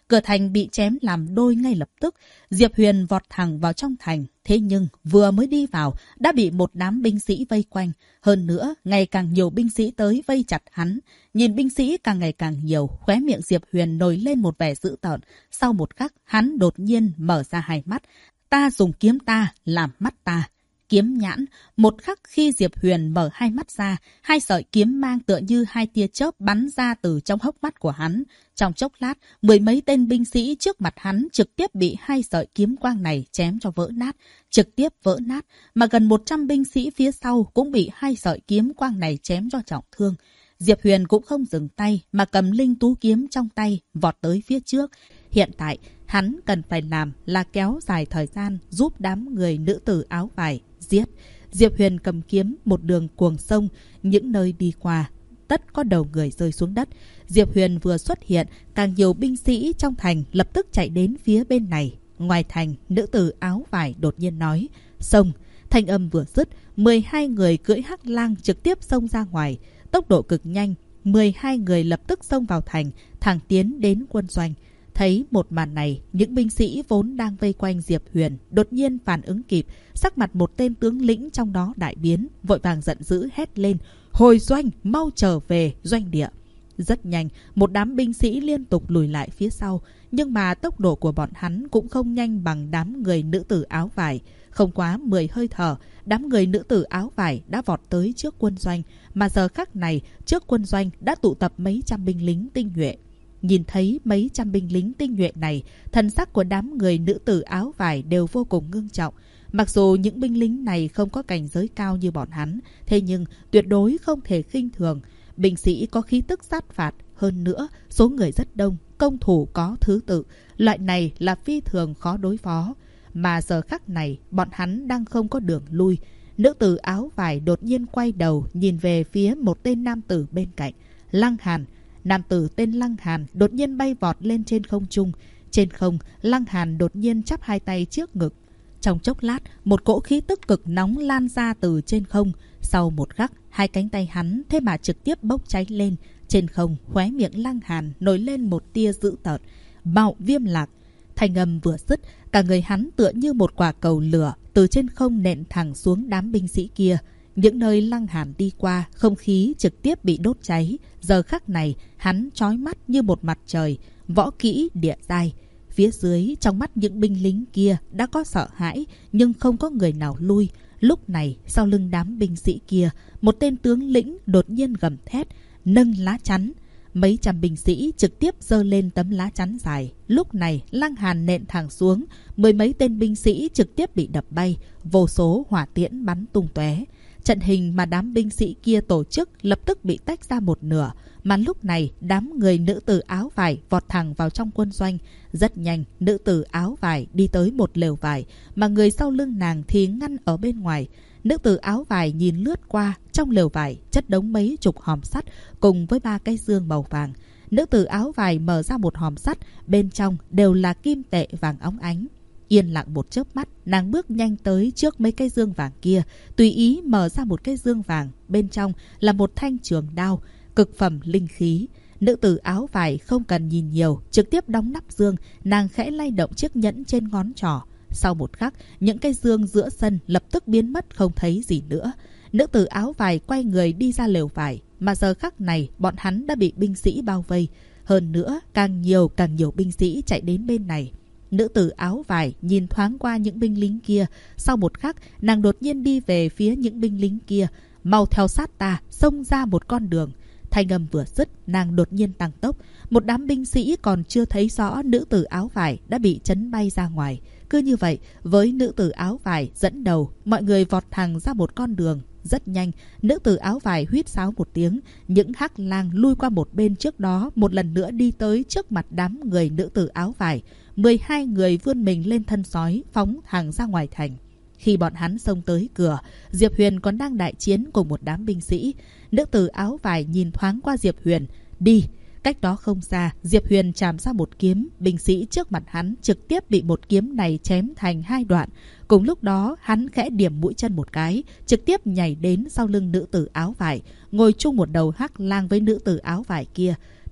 Cửa thành bị chém làm đôi ngay lập tức. Diệp Huyền vọt thẳng vào trong thành. Thế nhưng vừa mới đi vào đã bị một đám binh sĩ vây quanh. Hơn nữa, ngày càng nhiều binh sĩ tới vây chặt hắn. Nhìn binh sĩ càng ngày càng nhiều, khóe miệng Diệp Huyền nổi lên một vẻ dữ tợn. Sau một khắc, hắn đột nhiên mở ra hai mắt. Ta dùng kiếm ta làm mắt ta. Kiếm nhãn. Một khắc khi Diệp Huyền mở hai mắt ra, hai sợi kiếm mang tựa như hai tia chớp bắn ra từ trong hốc mắt của hắn. Trong chốc lát, mười mấy tên binh sĩ trước mặt hắn trực tiếp bị hai sợi kiếm quang này chém cho vỡ nát. Trực tiếp vỡ nát, mà gần 100 binh sĩ phía sau cũng bị hai sợi kiếm quang này chém cho trọng thương. Diệp Huyền cũng không dừng tay mà cầm linh tú kiếm trong tay vọt tới phía trước. Hiện tại, hắn cần phải làm là kéo dài thời gian giúp đám người nữ tử áo vải giết. Diệp Huyền cầm kiếm một đường cuồng sông, những nơi đi qua tất có đầu người rơi xuống đất. Diệp Huyền vừa xuất hiện, càng nhiều binh sĩ trong thành lập tức chạy đến phía bên này. Ngoài thành, nữ tử áo vải đột nhiên nói, xông. Thanh âm vừa dứt, 12 người cưỡi hắc lang trực tiếp xông ra ngoài. Tốc độ cực nhanh, 12 người lập tức xông vào thành, thẳng tiến đến quân doanh. Thấy một màn này, những binh sĩ vốn đang vây quanh Diệp Huyền đột nhiên phản ứng kịp, sắc mặt một tên tướng lĩnh trong đó đại biến, vội vàng giận dữ hét lên, hồi doanh, mau trở về doanh địa. Rất nhanh, một đám binh sĩ liên tục lùi lại phía sau, nhưng mà tốc độ của bọn hắn cũng không nhanh bằng đám người nữ tử áo vải. Không quá 10 hơi thở, đám người nữ tử áo vải đã vọt tới trước quân doanh, mà giờ khắc này, trước quân doanh đã tụ tập mấy trăm binh lính tinh nhuệ. Nhìn thấy mấy trăm binh lính tinh nhuệ này, thần sắc của đám người nữ tử áo vải đều vô cùng ngưng trọng. Mặc dù những binh lính này không có cảnh giới cao như bọn hắn, thế nhưng tuyệt đối không thể khinh thường. Binh sĩ có khí tức sát phạt, hơn nữa, số người rất đông, công thủ có thứ tự. Loại này là phi thường khó đối phó. Mà giờ khắc này, bọn hắn đang không có đường lui. Nữ tử áo vải đột nhiên quay đầu, nhìn về phía một tên nam tử bên cạnh. Lăng Hàn. Nam tử tên Lăng Hàn đột nhiên bay vọt lên trên không trung. Trên không, Lăng Hàn đột nhiên chắp hai tay trước ngực. Trong chốc lát, một cỗ khí tức cực nóng lan ra từ trên không. Sau một khắc, hai cánh tay hắn thế mà trực tiếp bốc cháy lên. Trên không, khóe miệng Lăng Hàn nổi lên một tia dữ tợn. Bạo viêm lạc. Thanh âm vừa dứt, cả người hắn tựa như một quả cầu lửa từ trên không nện thẳng xuống đám binh sĩ kia. Những nơi Lăng Hàn đi qua, không khí trực tiếp bị đốt cháy. Giờ khắc này, hắn chói mắt như một mặt trời, võ kỹ địa giai. Phía dưới, trong mắt những binh lính kia đã có sợ hãi, nhưng không có người nào lui. Lúc này, sau lưng đám binh sĩ kia, một tên tướng lĩnh đột nhiên gầm thét, nâng lá chắn. Mấy trăm binh sĩ trực tiếp giơ lên tấm lá chắn dài. Lúc này, Lăng Hàn nện thẳng xuống, mười mấy tên binh sĩ trực tiếp bị đập bay, vô số hỏa tiễn bắn tung tóe. Trận hình mà đám binh sĩ kia tổ chức lập tức bị tách ra một nửa, mà lúc này đám người nữ tử áo vải vọt thẳng vào trong quân doanh. Rất nhanh, nữ tử áo vải đi tới một lều vải, mà người sau lưng nàng thì ngăn ở bên ngoài. Nữ tử áo vải nhìn lướt qua, trong lều vải chất đống mấy chục hòm sắt cùng với 3 cái dương màu vàng. Nữ tử áo vải mở ra một hòm sắt, bên trong đều là kim tệ vàng óng ánh. Yên lặng một chớp mắt, nàng bước nhanh tới trước mấy cái dương vàng kia, tùy ý mở ra một cái dương vàng, bên trong là một thanh trường đao, cực phẩm linh khí. Nữ tử áo vải không cần nhìn nhiều, trực tiếp đóng nắp dương, nàng khẽ lay động chiếc nhẫn trên ngón trỏ. Sau một khắc, những cái dương giữa sân lập tức biến mất không thấy gì nữa. Nữ tử áo vải quay người đi ra lều vải, mà giờ khắc này bọn hắn đã bị binh sĩ bao vây. Hơn nữa, càng nhiều binh sĩ chạy đến bên này. Nữ tử áo vải nhìn thoáng qua những binh lính kia, sau một khắc, nàng đột nhiên đi về phía những binh lính kia, mau theo sát ta, xông ra một con đường. Thanh âm vừa dứt, nàng đột nhiên tăng tốc. Một đám binh sĩ còn chưa thấy rõ nữ tử áo vải đã bị chấn bay ra ngoài. Cứ như vậy, với nữ tử áo vải dẫn đầu, mọi người vọt thẳng ra một con đường. Rất nhanh, nữ tử áo vải huýt sáo một tiếng, những hắc lang lui qua một bên trước đó, một lần nữa đi tới trước mặt đám người nữ tử áo vải. 12 người vươn mình lên thân sói, phóng thẳng ra ngoài thành. Khi bọn hắn xông tới cửa, Diệp Huyền còn đang đại chiến cùng một đám binh sĩ. Nữ tử áo vải nhìn thoáng qua Diệp Huyền, đi. Cách đó không xa, Diệp Huyền chạm ra một kiếm, binh sĩ trước mặt hắn trực tiếp bị một kiếm này chém thành 2 đoạn. Cùng lúc đó, hắn khẽ điểm mũi chân một cái, trực tiếp nhảy đến sau lưng nữ tử áo vải, ngồi chung một đầu hắc lang với nữ tử áo vải kia.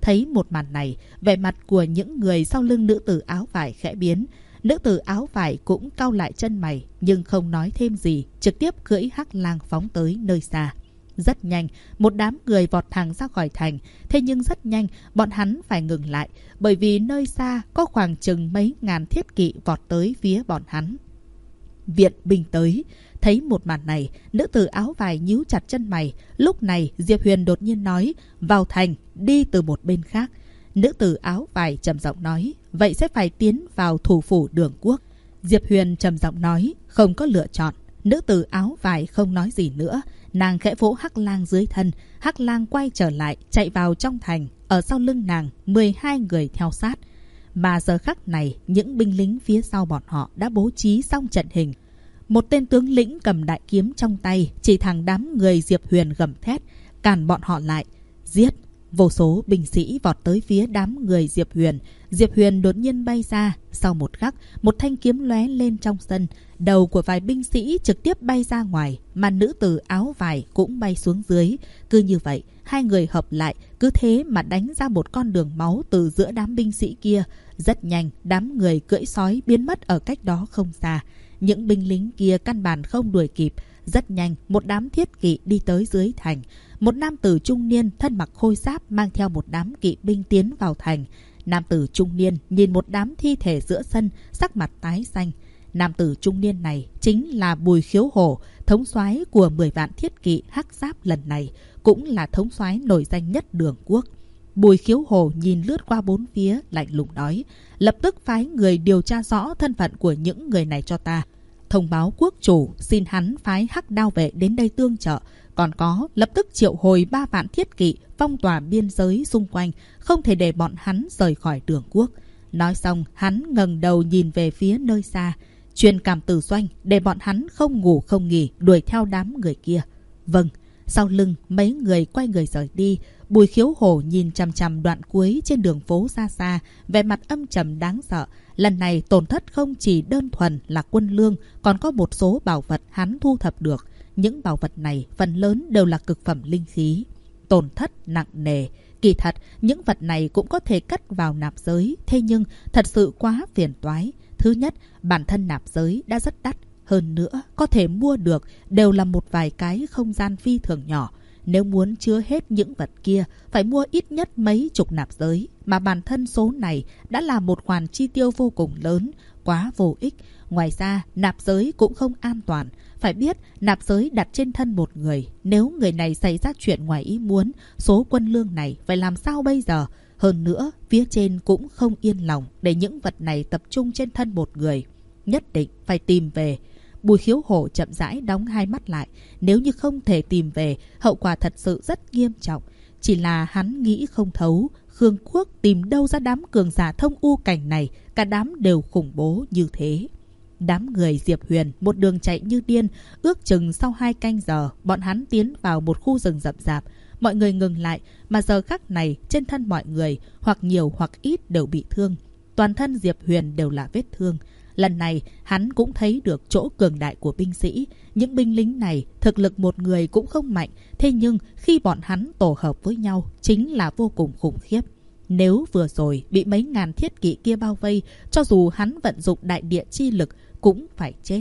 Thấy một màn này, vẻ mặt của những người sau lưng nữ tử áo vải khẽ biến. Nữ tử áo vải cũng cau lại chân mày, nhưng không nói thêm gì, trực tiếp cưỡi hắc lang phóng tới nơi xa. Rất nhanh, một đám người vọt thẳng ra khỏi thành. Thế nhưng rất nhanh, bọn hắn phải ngừng lại, bởi vì nơi xa có khoảng chừng mấy ngàn thiết kỵ vọt tới phía bọn hắn. Viện binh tới. Thấy một màn này, nữ tử áo vải nhíu chặt chân mày. Lúc này, Diệp Huyền đột nhiên nói, vào thành, đi từ một bên khác. Nữ tử áo vải trầm giọng nói, vậy sẽ phải tiến vào thủ phủ Đường Quốc. Diệp Huyền trầm giọng nói, không có lựa chọn. Nữ tử áo vải không nói gì nữa. Nàng khẽ vỗ hắc lang dưới thân. Hắc lang quay trở lại, chạy vào trong thành. Ở sau lưng nàng, 12 người theo sát. Mà giờ khắc này, những binh lính phía sau bọn họ đã bố trí xong trận hình. Một tên tướng lĩnh cầm đại kiếm trong tay, chỉ thẳng đám người Diệp Huyền gầm thét, cản bọn họ lại, giết. Vô số binh sĩ vọt tới phía đám người Diệp Huyền. Diệp Huyền đột nhiên bay ra. Sau một khắc, một thanh kiếm lóe lên trong sân. Đầu của vài binh sĩ trực tiếp bay ra ngoài, mà nữ tử áo vải cũng bay xuống dưới. Cứ như vậy, hai người hợp lại, cứ thế mà đánh ra một con đường máu từ giữa đám binh sĩ kia. Rất nhanh, đám người cưỡi sói biến mất ở cách đó không xa. Những binh lính kia căn bản không đuổi kịp. Rất nhanh, một đám thiết kỵ đi tới dưới thành. Một nam tử trung niên thân mặc khôi giáp mang theo một đám kỵ binh tiến vào thành. Nam tử trung niên nhìn một đám thi thể giữa sân, sắc mặt tái xanh. Nam tử trung niên này chính là Bùi Khiếu Hổ, thống soái của 10 vạn thiết kỵ hắc giáp lần này, cũng là thống soái nổi danh nhất Đường Quốc. Bùi Khiếu Hổ nhìn lướt qua bốn phía, lạnh lùng nói, lập tức phái người điều tra rõ thân phận của những người này cho ta. Thông báo quốc chủ, xin hắn phái hắc đao vệ đến đây tương trợ. Còn có, lập tức triệu hồi 3 vạn thiết kỵ, phong tỏa biên giới xung quanh, không thể để bọn hắn rời khỏi Đường Quốc. Nói xong, hắn ngẩng đầu nhìn về phía nơi xa, truyền cảm tử doanh, để bọn hắn không ngủ không nghỉ, đuổi theo đám người kia. Vâng. Sau lưng, mấy người quay người rời đi. Bùi Khiếu Hổ nhìn chằm chằm đoạn cuối trên đường phố xa xa, vẻ mặt âm trầm đáng sợ. Lần này tổn thất không chỉ đơn thuần là quân lương, còn có một số bảo vật hắn thu thập được. Những bảo vật này phần lớn đều là cực phẩm linh khí. Tổn thất nặng nề. Kỳ thật, những vật này cũng có thể cất vào nạp giới, thế nhưng thật sự quá phiền toái. Thứ nhất, bản thân nạp giới đã rất đắt. Hơn nữa, có thể mua được đều là một vài cái không gian phi thường nhỏ. Nếu muốn chứa hết những vật kia, phải mua ít nhất mấy chục nạp giới. Mà bản thân số này đã là một khoản chi tiêu vô cùng lớn, quá vô ích. Ngoài ra, nạp giới cũng không an toàn. Phải biết, nạp giới đặt trên thân một người. Nếu người này xảy ra chuyện ngoài ý muốn, số quân lương này phải làm sao bây giờ? Hơn nữa, phía trên cũng không yên lòng để những vật này tập trung trên thân một người. Nhất định phải tìm về. Bùi Khiếu Hổ chậm rãi đóng hai mắt lại. Nếu như không thể tìm về, hậu quả thật sự rất nghiêm trọng. Chỉ là hắn nghĩ không thấu, Khương Quốc tìm đâu ra đám cường giả thông u cảnh này, cả đám đều khủng bố như thế. Đám người Diệp Huyền một đường chạy như điên, ước chừng sau 2 canh giờ, bọn hắn tiến vào một khu rừng rậm rạp. Mọi người ngừng lại, mà giờ khắc này trên thân mọi người, hoặc nhiều hoặc ít đều bị thương. Toàn thân Diệp Huyền đều là vết thương. Lần này, hắn cũng thấy được chỗ cường đại của binh sĩ. Những binh lính này, thực lực một người cũng không mạnh. Thế nhưng, khi bọn hắn tổ hợp với nhau, chính là vô cùng khủng khiếp. Nếu vừa rồi bị mấy ngàn thiết kỵ kia bao vây, cho dù hắn vận dụng đại địa chi lực, cũng phải chết.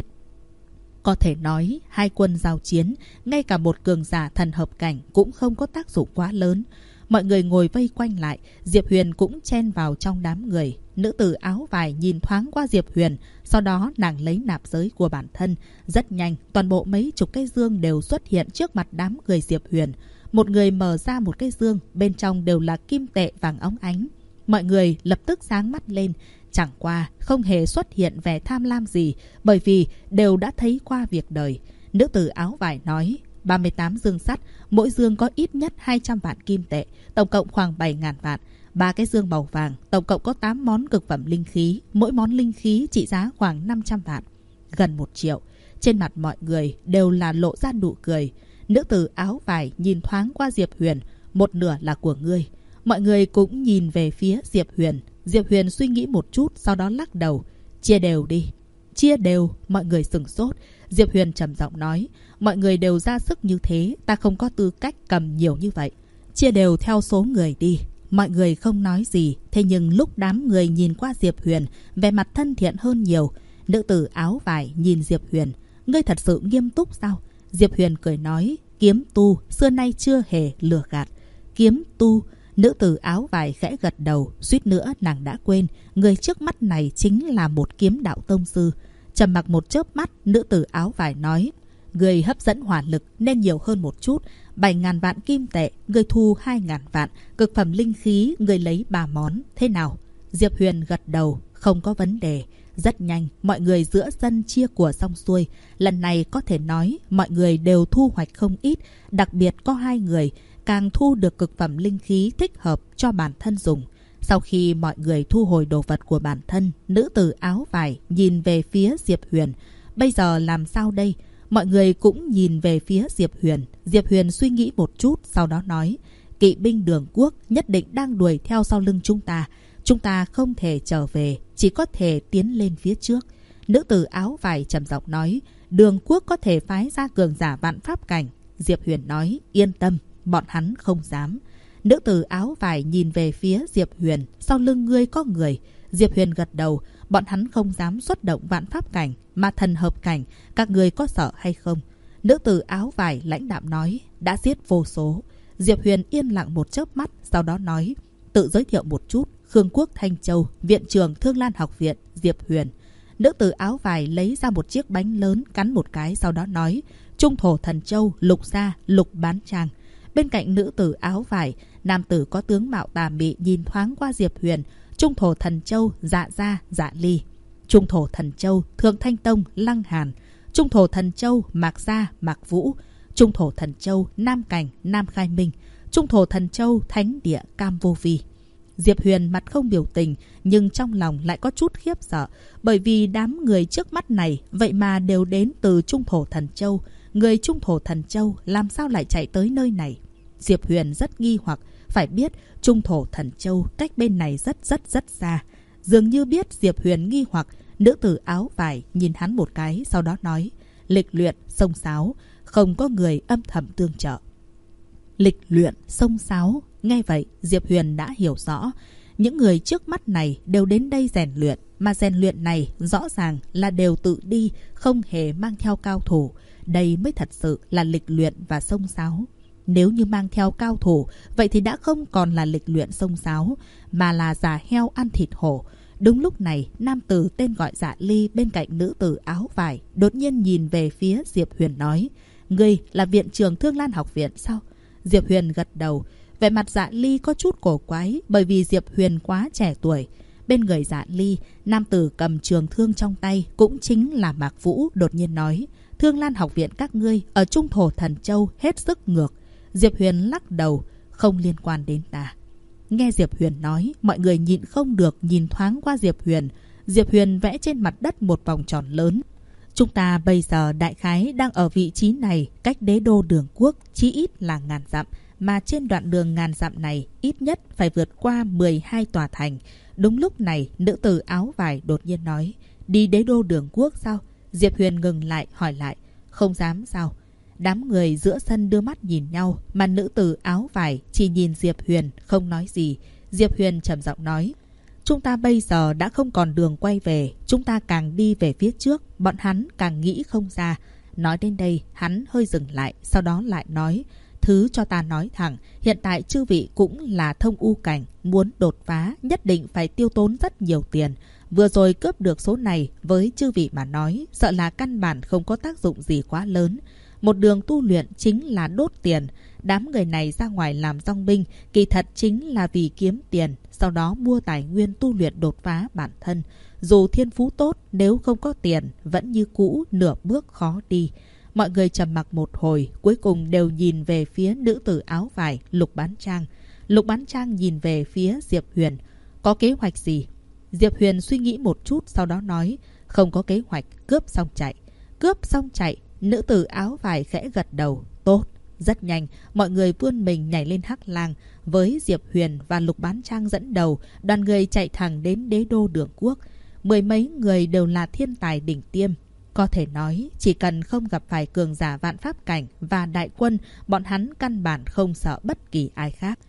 Có thể nói, hai quân giao chiến, ngay cả một cường giả thần hợp cảnh cũng không có tác dụng quá lớn. Mọi người ngồi vây quanh lại, Diệp Huyền cũng chen vào trong đám người. Nữ tử áo vải nhìn thoáng qua Diệp Huyền, sau đó nàng lấy nạp giới của bản thân. Rất nhanh, toàn bộ mấy chục cái dương đều xuất hiện trước mặt đám người Diệp Huyền. Một người mở ra một cái dương, bên trong đều là kim tệ vàng óng ánh. Mọi người lập tức sáng mắt lên. Chẳng qua, không hề xuất hiện vẻ tham lam gì, bởi vì đều đã thấy qua việc đời. Nữ tử áo vải nói, 38 dương sắt, mỗi dương có ít nhất 200 vạn kim tệ, tổng cộng khoảng 7.000 vạn. 3 cái dương màu vàng, tổng cộng có 8 món cực phẩm linh khí, mỗi món linh khí trị giá khoảng 500 vạn. Gần 1 triệu. Trên mặt mọi người đều là lộ ra nụ cười. Nữ tử áo vải nhìn thoáng qua Diệp Huyền, một nửa là của ngươi. Mọi người cũng nhìn về phía Diệp Huyền. Diệp Huyền suy nghĩ một chút, sau đó lắc đầu. Chia đều đi. Chia đều, mọi người sửng sốt. Diệp Huyền trầm giọng nói, mọi người đều ra sức như thế, ta không có tư cách cầm nhiều như vậy. Chia đều theo số người đi. mọi người không nói gì. Thế nhưng lúc đám người nhìn qua Diệp Huyền, vẻ mặt thân thiện hơn nhiều. Nữ tử áo vải nhìn Diệp Huyền. Ngươi thật sự nghiêm túc sao? Diệp Huyền cười nói, kiếm tu, xưa nay chưa hề lừa gạt. Kiếm tu, nữ tử áo vải khẽ gật đầu, suýt nữa nàng đã quên. Người trước mắt này chính là một kiếm đạo tông sư. Trầm mặc một chớp mắt, nữ tử áo vải nói, người hấp dẫn hỏa lực nên nhiều hơn một chút. 7.000 vạn kim tệ, người thu 2.000 vạn. Cực phẩm linh khí, người lấy 3 món. Thế nào? Diệp Huyền gật đầu, không có vấn đề. Rất nhanh, mọi người giữa sân chia của xong xuôi. Lần này có thể nói mọi người đều thu hoạch không ít. Đặc biệt có 2 người càng thu được cực phẩm linh khí thích hợp cho bản thân dùng. Sau khi mọi người thu hồi đồ vật của bản thân, nữ tử áo vải nhìn về phía Diệp Huyền. Bây giờ làm sao đây? Mọi người cũng nhìn về phía Diệp Huyền. Diệp Huyền suy nghĩ một chút, sau đó nói, kỵ binh Đường Quốc nhất định đang đuổi theo sau lưng chúng ta. Chúng ta không thể trở về, chỉ có thể tiến lên phía trước. Nữ tử áo vải trầm giọng nói, Đường Quốc có thể phái ra cường giả vạn pháp cảnh. Diệp Huyền nói, yên tâm, bọn hắn không dám. Nữ tử áo vải nhìn về phía Diệp Huyền, sau lưng ngươi có người. Diệp Huyền gật đầu, bọn hắn không dám xuất động vạn pháp cảnh, mà thần hợp cảnh, các người có sợ hay không? Nữ tử áo vải lãnh đạm nói, đã giết vô số. Diệp Huyền yên lặng một chớp mắt, sau đó nói, tự giới thiệu một chút, Khương Quốc Thanh Châu, viện trưởng Thương Lan Học viện, Diệp Huyền. Nữ tử áo vải lấy ra một chiếc bánh lớn, cắn một cái, sau đó nói, Trung Thổ Thần Châu, Lục Gia, Lục Bán Trang. Bên cạnh nữ tử áo vải, nam tử có tướng mạo tà mị nhìn thoáng qua Diệp Huyền. Trung Thổ Thần Châu, Dạ Gia, Dạ Ly. Trung Thổ Thần Châu, Thượng Thanh Tông, Lăng Hàn. Trung Thổ Thần Châu, Mạc Gia, Mạc Vũ. Trung Thổ Thần Châu, Nam Cảnh, Nam Khai Minh. Trung Thổ Thần Châu, Thánh Địa, Cam Vô Vi. Diệp Huyền mặt không biểu tình, nhưng trong lòng lại có chút khiếp sợ, bởi vì đám người trước mắt này vậy mà đều đến từ Trung Thổ Thần Châu. Người Trung Thổ Thần Châu làm sao lại chạy tới nơi này? Diệp Huyền rất nghi hoặc, phải biết Trung Thổ Thần Châu cách bên này rất xa. Dường như biết Diệp Huyền nghi hoặc, nữ tử áo vải nhìn hắn một cái, sau đó nói, lịch luyện, xông xáo, không có người âm thầm tương trợ. Lịch luyện, xông xáo, nghe vậy Diệp Huyền đã hiểu rõ. Những người trước mắt này đều đến đây rèn luyện, mà rèn luyện này rõ ràng là đều tự đi, không hề mang theo cao thủ. Đây mới thật sự là lịch luyện và xông xáo. Nếu như mang theo cao thủ, vậy thì đã không còn là lịch luyện xông xáo, mà là già heo ăn thịt hổ. Đúng lúc này, nam tử tên gọi Dạ Ly bên cạnh nữ tử áo vải đột nhiên nhìn về phía Diệp Huyền nói, ngươi là viện trưởng Thương Lan Học viện sao? Diệp Huyền gật đầu. Vẻ mặt Dạ Ly có chút cổ quái, bởi vì Diệp Huyền quá trẻ tuổi. Bên người Dạ Ly, nam tử cầm trường thương trong tay cũng chính là Mạc Vũ đột nhiên nói, Thương Lan Học viện các ngươi ở Trung Thổ Thần Châu hết sức ngược. Diệp Huyền lắc đầu, không liên quan đến ta. Nghe Diệp Huyền nói, mọi người nhịn không được nhìn thoáng qua Diệp Huyền. Diệp Huyền vẽ trên mặt đất một vòng tròn lớn. Chúng ta bây giờ đại khái đang ở vị trí này, cách đế đô Đường Quốc chí ít là 1000 dặm. Mà trên đoạn đường 1000 dặm này ít nhất phải vượt qua 12 tòa thành. Đúng lúc này, nữ tử áo vải đột nhiên nói, đi đế đô Đường Quốc sao? Diệp Huyền ngừng lại hỏi lại, không dám sao? Đám người giữa sân đưa mắt nhìn nhau, mà nữ tử áo vải chỉ nhìn Diệp Huyền, không nói gì. Diệp Huyền trầm giọng nói, chúng ta bây giờ đã không còn đường quay về, chúng ta càng đi về phía trước, bọn hắn càng nghĩ không ra. Nói đến đây, hắn hơi dừng lại, sau đó lại nói, thứ cho ta nói thẳng, hiện tại chư vị cũng là thông u cảnh, muốn đột phá nhất định phải tiêu tốn rất nhiều tiền. Vừa rồi cướp được số này với chư vị mà nói, sợ là căn bản không có tác dụng gì quá lớn. Một đường tu luyện chính là đốt tiền. Đám người này ra ngoài làm dong binh, kỳ thật chính là vì kiếm tiền, sau đó mua tài nguyên tu luyện đột phá bản thân. Dù thiên phú tốt, nếu không có tiền, vẫn như cũ nửa bước khó đi. Mọi người trầm mặc một hồi, cuối cùng đều nhìn về phía nữ tử áo vải Lục Bán Trang. Lục Bán Trang nhìn về phía Diệp Huyền. Có kế hoạch gì? Diệp Huyền suy nghĩ một chút, sau đó nói, không có kế hoạch, cướp xong chạy. Cướp xong chạy, nữ tử áo vải khẽ gật đầu. Tốt. Rất nhanh, mọi người vươn mình nhảy lên hắc lang. Với Diệp Huyền và Lục Bán Trang dẫn đầu, đoàn người chạy thẳng đến đế đô Đường Quốc. 10 mấy người đều là thiên tài đỉnh tiêm. Có thể nói, chỉ cần không gặp phải cường giả vạn pháp cảnh và đại quân, bọn hắn căn bản không sợ bất kỳ ai khác.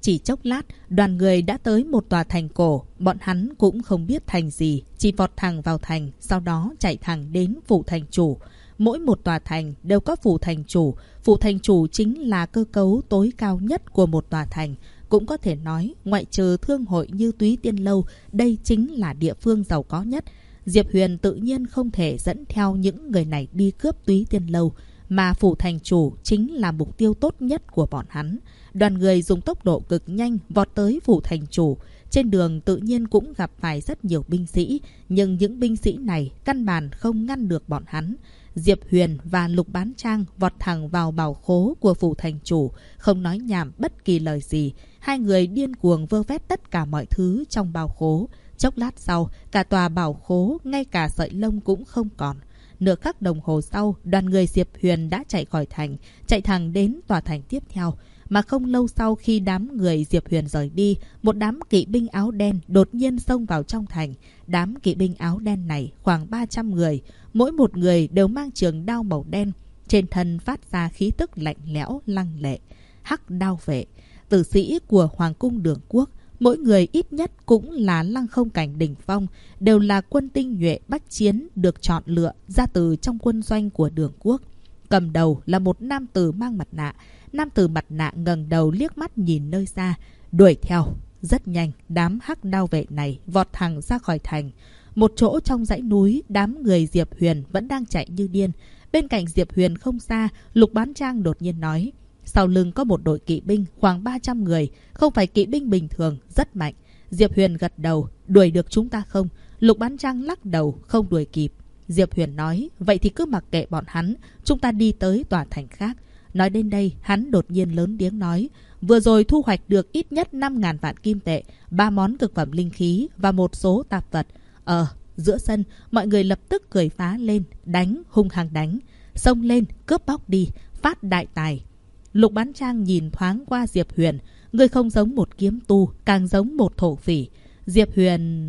Chỉ chốc lát, đoàn người đã tới một tòa thành cổ. Bọn hắn cũng không biết thành gì, chỉ vọt thẳng vào thành, sau đó chạy thẳng đến phủ thành chủ. Mỗi một tòa thành đều có phủ thành chủ. Phủ thành chủ chính là cơ cấu tối cao nhất của một tòa thành. Cũng có thể nói, ngoại trừ thương hội như Túy Tiên Lâu, đây chính là địa phương giàu có nhất. Diệp Huyền tự nhiên không thể dẫn theo những người này đi cướp Túy Tiên Lâu, mà phủ thành chủ chính là mục tiêu tốt nhất của bọn hắn. Đoàn người dùng tốc độ cực nhanh vọt tới phủ thành chủ. Trên đường tự nhiên cũng gặp phải rất nhiều binh sĩ, nhưng những binh sĩ này căn bản không ngăn được bọn hắn. Diệp Huyền và Lục Bán Trang vọt thẳng vào bảo khố của phủ thành chủ, không nói nhảm bất kỳ lời gì. Hai người điên cuồng vơ vét tất cả mọi thứ trong bảo khố. Chốc lát sau, cả tòa bảo khố, ngay cả sợi lông cũng không còn. Nửa khắc đồng hồ sau, đoàn người Diệp Huyền đã chạy khỏi thành, chạy thẳng đến tòa thành tiếp theo. Mà không lâu sau khi đám người Diệp Huyền rời đi, một đám kỵ binh áo đen đột nhiên xông vào trong thành. Đám kỵ binh áo đen này khoảng 300 người, mỗi một người đều mang trường đao màu đen, trên thân phát ra khí tức lạnh lẽo lăng lệ. Hắc đao vệ, tử sĩ của Hoàng cung Đường Quốc, mỗi người ít nhất cũng là lăng không cảnh đỉnh phong, đều là quân tinh nhuệ bách chiến được chọn lựa ra từ trong quân doanh của Đường Quốc. Cầm đầu là một nam tử mang mặt nạ. Nam tử mặt nạ ngẩng đầu liếc mắt nhìn nơi xa, đuổi theo. Rất nhanh, đám hắc đao vệ này vọt thẳng ra khỏi thành. Một chỗ trong dãy núi, đám người Diệp Huyền vẫn đang chạy như điên. Bên cạnh Diệp Huyền không xa, Lục Bán Trang đột nhiên nói. Sau lưng có một đội kỵ binh khoảng 300 người, không phải kỵ binh bình thường, rất mạnh. Diệp Huyền gật đầu, đuổi được chúng ta không? Lục Bán Trang lắc đầu, không đuổi kịp. Diệp Huyền nói, vậy thì cứ mặc kệ bọn hắn, chúng ta đi tới tòa thành khác. Nói đến đây, hắn đột nhiên lớn tiếng nói, vừa rồi thu hoạch được ít nhất 5.000 vạn kim tệ, 3 món cực phẩm linh khí và một số tạp vật. Giữa sân, mọi người lập tức cười phá lên, đánh, hung hăng đánh. Xông lên, cướp bóc đi, phát đại tài. Lục Bán Trang nhìn thoáng qua Diệp Huyền, người không giống một kiếm tu, càng giống một thổ phỉ. Diệp Huyền...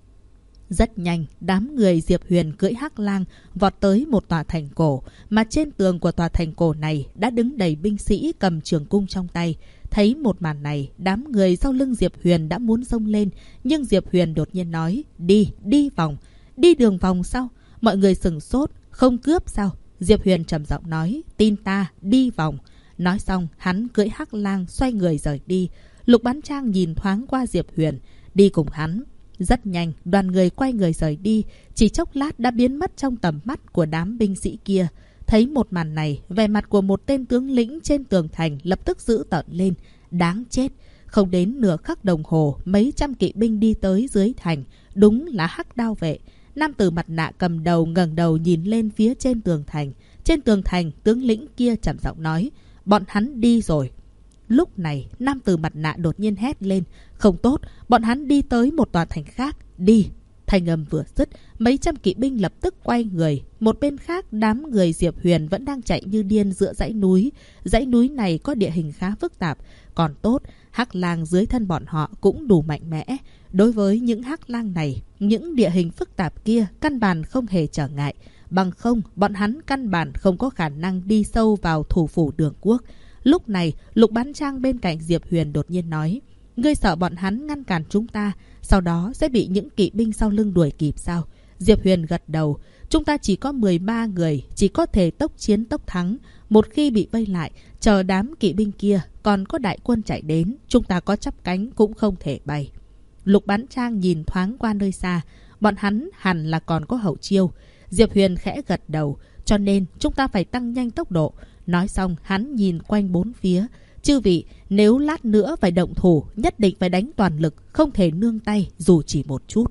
Rất nhanh, đám người Diệp Huyền cưỡi hắc lang vọt tới một tòa thành cổ, mà trên tường của tòa thành cổ này đã đứng đầy binh sĩ cầm trường cung trong tay. Thấy một màn này, đám người sau lưng Diệp Huyền đã muốn xông lên, nhưng Diệp Huyền đột nhiên nói, đi vòng. Đi đường vòng sao? Mọi người sửng sốt, không cướp sao? Diệp Huyền trầm giọng nói, tin ta, đi vòng. Nói xong, hắn cưỡi hắc lang xoay người rời đi. Lục Bán Trang nhìn thoáng qua Diệp Huyền, đi cùng hắn. Rất nhanh, đoàn người quay người rời đi, chỉ chốc lát đã biến mất trong tầm mắt của đám binh sĩ kia. Thấy một màn này, vẻ mặt của một tên tướng lĩnh trên tường thành lập tức dữ tợn lên. Đáng chết! Không đến nửa khắc đồng hồ, mấy trăm kỵ binh đi tới dưới thành, đúng là hắc đao vệ. Nam tử mặt nạ cầm đầu ngẩng đầu nhìn lên phía trên tường thành. Trên tường thành, tướng lĩnh kia trầm giọng nói, bọn hắn đi rồi. Lúc này, nam tử mặt nạ đột nhiên hét lên, không tốt, bọn hắn đi tới một tòa thành khác, đi. Thanh âm vừa dứt, mấy trăm kỵ binh lập tức quay người. Một bên khác, đám người Diệp Huyền vẫn đang chạy như điên giữa dãy núi. Dãy núi này có địa hình khá phức tạp, còn tốt, hắc lang dưới thân bọn họ cũng đủ mạnh mẽ. Đối với những hắc lang này, những địa hình phức tạp kia căn bản không hề trở ngại. Bằng không, bọn hắn căn bản không có khả năng đi sâu vào thủ phủ Đường Quốc. Lúc này, Lục Bán Trang bên cạnh Diệp Huyền đột nhiên nói, ngươi sợ bọn hắn ngăn cản chúng ta, sau đó sẽ bị những kỵ binh sau lưng đuổi kịp sao? Diệp Huyền gật đầu, chúng ta chỉ có 13 người, chỉ có thể tốc chiến tốc thắng. Một khi bị vây lại, chờ đám kỵ binh kia còn có đại quân chạy đến, chúng ta có chắp cánh cũng không thể bay. Lục Bán Trang nhìn thoáng qua nơi xa, bọn hắn hẳn là còn có hậu chiêu. Diệp Huyền khẽ gật đầu, cho nên chúng ta phải tăng nhanh tốc độ. Nói xong, hắn nhìn quanh bốn phía. Chư vị, nếu lát nữa phải động thủ, nhất định phải đánh toàn lực, không thể nương tay dù chỉ một chút.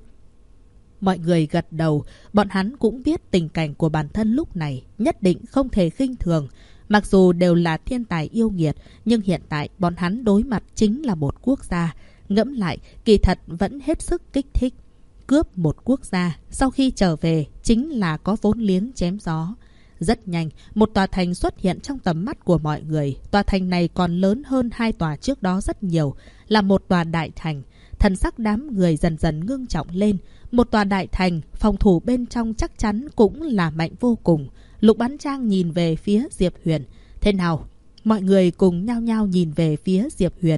Mọi người gật đầu, bọn hắn cũng biết tình cảnh của bản thân lúc này, nhất định không thể khinh thường. Mặc dù đều là thiên tài yêu nghiệt, nhưng hiện tại bọn hắn đối mặt chính là một quốc gia. Ngẫm lại, kỳ thật vẫn hết sức kích thích. Cướp một quốc gia, sau khi trở về, chính là có vốn liếng chém gió. Rất nhanh, một tòa thành xuất hiện trong tầm mắt của mọi người. Tòa thành này còn lớn hơn hai tòa trước đó rất nhiều, là một tòa đại thành. Thần sắc đám người dần dần ngưng trọng lên. Một tòa đại thành, phòng thủ bên trong chắc chắn cũng là mạnh vô cùng. Lục Bán Trang nhìn về phía Diệp Huyền. Thế nào? Mọi người cùng nhao nhao nhìn về phía Diệp Huyền.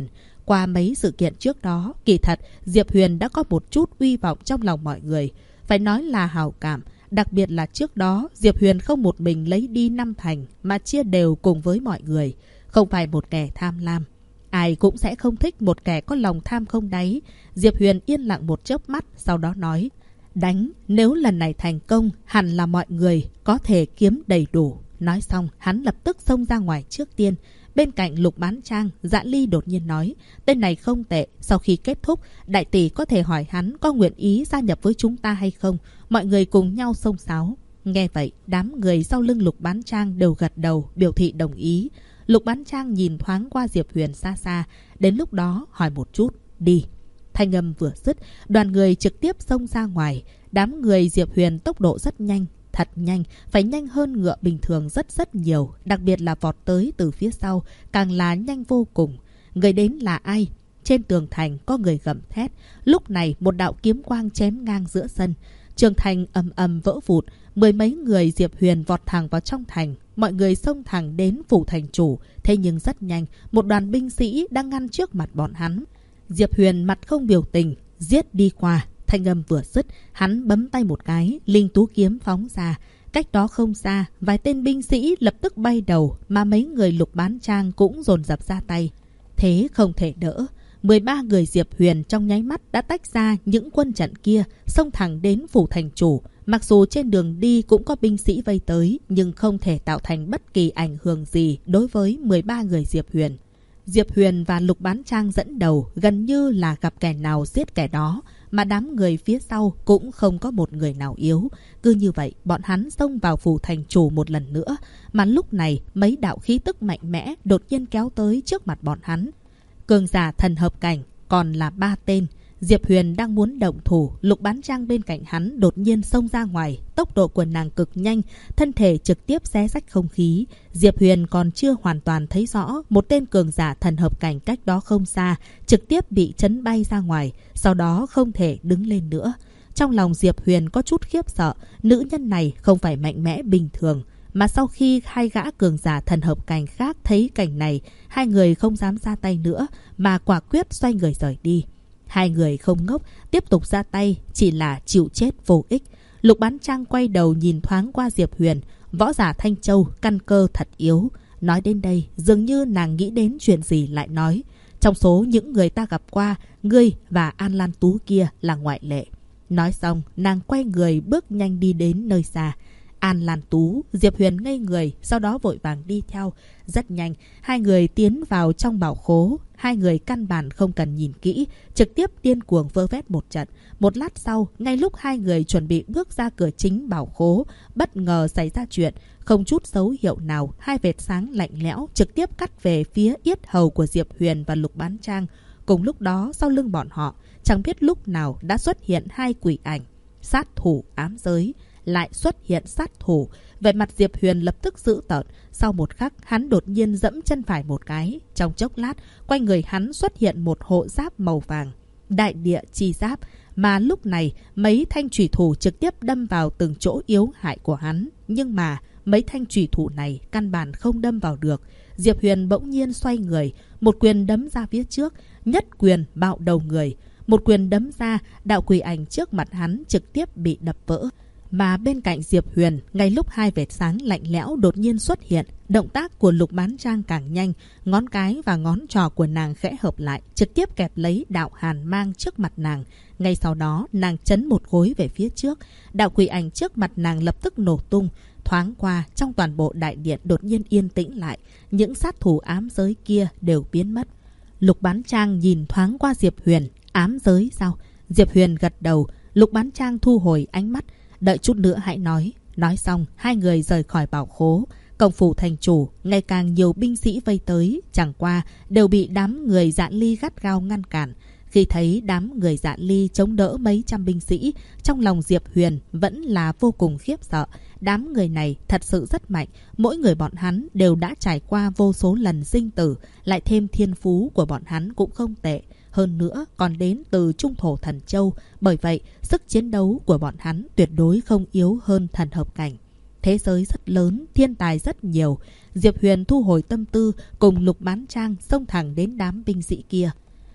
Qua mấy sự kiện trước đó, kỳ thật, Diệp Huyền đã có một chút uy vọng trong lòng mọi người. Phải nói là hào cảm. Đặc biệt là trước đó, Diệp Huyền không một mình lấy đi 5 thành mà chia đều cùng với mọi người. Không phải một kẻ tham lam. Ai cũng sẽ không thích một kẻ có lòng tham không đáy. Diệp Huyền yên lặng một chớp mắt, sau đó nói: đánh, nếu lần này thành công, hẳn là mọi người có thể kiếm đầy đủ. Nói xong, hắn lập tức xông ra ngoài trước tiên. Bên cạnh Lục Bán Trang, Dạ Ly đột nhiên nói: tên này không tệ, sau khi kết thúc, đại tỷ có thể hỏi hắn có nguyện ý gia nhập với chúng ta hay không. Mọi người cùng nhau xông xáo. Nghe vậy, đám người sau lưng Lục Bán Trang đều gật đầu, biểu thị đồng ý. Lục Bán Trang nhìn thoáng qua Diệp Huyền xa xa, đến lúc đó hỏi một chút: đi. Thanh âm vừa dứt, đoàn người trực tiếp xông ra ngoài. Đám người Diệp Huyền tốc độ rất nhanh, thật nhanh, phải nhanh hơn ngựa bình thường rất nhiều. Đặc biệt là vọt tới từ phía sau, càng là nhanh vô cùng. Người đến là ai? Trên tường thành có người gầm thét. Lúc này một đạo kiếm quang chém ngang giữa sân. Trường thành ầm ầm vỡ vụt. Mười mấy người Diệp Huyền vọt thẳng vào trong thành. Mọi người xông thẳng đến phủ thành chủ. Thế nhưng rất nhanh, một đoàn binh sĩ đang ngăn trước mặt bọn hắn. Diệp Huyền mặt không biểu tình, giết đi qua. Thanh âm vừa dứt, hắn bấm tay một cái, linh tú kiếm phóng ra. Cách đó không xa, vài tên binh sĩ lập tức bay đầu, mà mấy người Lục Bán Trang cũng dồn dập ra tay. Thế không thể đỡ. 13 người Diệp Huyền trong nháy mắt đã tách ra những quân trận kia, xông thẳng đến phủ thành chủ. Mặc dù trên đường đi cũng có binh sĩ vây tới, nhưng không thể tạo thành bất kỳ ảnh hưởng gì đối với 13 người Diệp Huyền. Diệp Huyền và Lục Bán Trang dẫn đầu, gần như là gặp kẻ nào giết kẻ đó, mà đám người phía sau cũng không có một người nào yếu. Cứ như vậy, bọn hắn xông vào phủ thành chủ một lần nữa, mà lúc này mấy đạo khí tức mạnh mẽ đột nhiên kéo tới trước mặt bọn hắn. Cường giả thần hợp cảnh, còn là 3 tên. Diệp Huyền đang muốn động thủ, Lục Bán Trang bên cạnh hắn đột nhiên xông ra ngoài. Tốc độ của nàng cực nhanh, thân thể trực tiếp xé rách không khí. Diệp Huyền còn chưa hoàn toàn thấy rõ, một tên cường giả thần hợp cảnh cách đó không xa, trực tiếp bị chấn bay ra ngoài, sau đó không thể đứng lên nữa. Trong lòng Diệp Huyền có chút khiếp sợ, nữ nhân này không phải mạnh mẽ bình thường. Mà sau khi hai gã cường giả thần hợp cảnh khác thấy cảnh này, hai người không dám ra tay nữa, mà quả quyết xoay người rời đi. Hai người không ngốc, tiếp tục ra tay, chỉ là chịu chết vô ích. Lục Bán Trang quay đầu nhìn thoáng qua Diệp Huyền, võ giả Thanh Châu, căn cơ thật yếu. Nói đến đây, dường như nàng nghĩ đến chuyện gì lại nói. Trong số những người ta gặp qua, ngươi và An Lan Tú kia là ngoại lệ. Nói xong, nàng quay người bước nhanh đi đến nơi xa. An Lan Tú, Diệp Huyền ngây người, sau đó vội vàng đi theo. Rất nhanh, hai người tiến vào trong bảo khố. Hai người căn bản không cần nhìn kỹ, trực tiếp điên cuồng vơ vét một trận. Một lát sau, ngay lúc hai người chuẩn bị bước ra cửa chính bảo khố, bất ngờ xảy ra chuyện. Không chút dấu hiệu nào, hai vệt sáng lạnh lẽo trực tiếp cắt về phía yết hầu của Diệp Huyền và Lục Bán Trang. Cùng lúc đó, sau lưng bọn họ, chẳng biết lúc nào đã xuất hiện hai quỷ ảnh. Sát thủ ám giới. Lại xuất hiện sát thủ. Về mặt Diệp Huyền lập tức dữ tợn. Sau một khắc, hắn đột nhiên dẫm chân phải một cái. Trong chốc lát, quanh người hắn xuất hiện một hộ giáp màu vàng. Đại địa chi giáp. Mà lúc này, mấy thanh chủy thủ trực tiếp đâm vào từng chỗ yếu hại của hắn. Nhưng mà, mấy thanh chủy thủ này căn bản không đâm vào được. Diệp Huyền bỗng nhiên xoay người, một quyền đấm ra phía trước, nhất quyền bạo đầu người. Một quyền đấm ra, đạo quỷ ảnh trước mặt hắn trực tiếp bị đập vỡ. Mà bên cạnh Diệp Huyền, ngay lúc hai vệt sáng lạnh lẽo đột nhiên xuất hiện, động tác của Lục Bán Trang càng nhanh, ngón cái và ngón trỏ của nàng khẽ hợp lại, trực tiếp kẹp lấy đạo hàn mang trước mặt nàng. Ngay sau đó, nàng chấn một gối về phía trước, đạo quỷ ảnh trước mặt nàng lập tức nổ tung. Thoáng qua, trong toàn bộ đại điện đột nhiên yên tĩnh lại, những sát thủ ám giới kia đều biến mất. Lục Bán Trang nhìn thoáng qua Diệp Huyền, ám giới sao? Diệp Huyền gật đầu, Lục Bán Trang thu hồi ánh mắt. Đợi chút nữa hãy nói. Nói xong, hai người rời khỏi bảo khố. Cổng phủ thành chủ, ngày càng nhiều binh sĩ vây tới, chẳng qua đều bị đám người Dạ Ly gắt gao ngăn cản. Khi thấy đám người Dạ Ly chống đỡ mấy trăm binh sĩ, trong lòng Diệp Huyền vẫn là vô cùng khiếp sợ. Đám người này thật sự rất mạnh, mỗi người bọn hắn đều đã trải qua vô số lần sinh tử, lại thêm thiên phú của bọn hắn cũng không tệ. Hơn nữa còn đến từ Trung Thổ Thần Châu, bởi vậy sức chiến đấu của bọn hắn tuyệt đối không yếu hơn thần hợp cảnh. Thế giới rất lớn, thiên tài rất nhiều. Diệp Huyền thu hồi tâm tư, cùng Lục Bán Trang xông thẳng đến đám binh sĩ kia.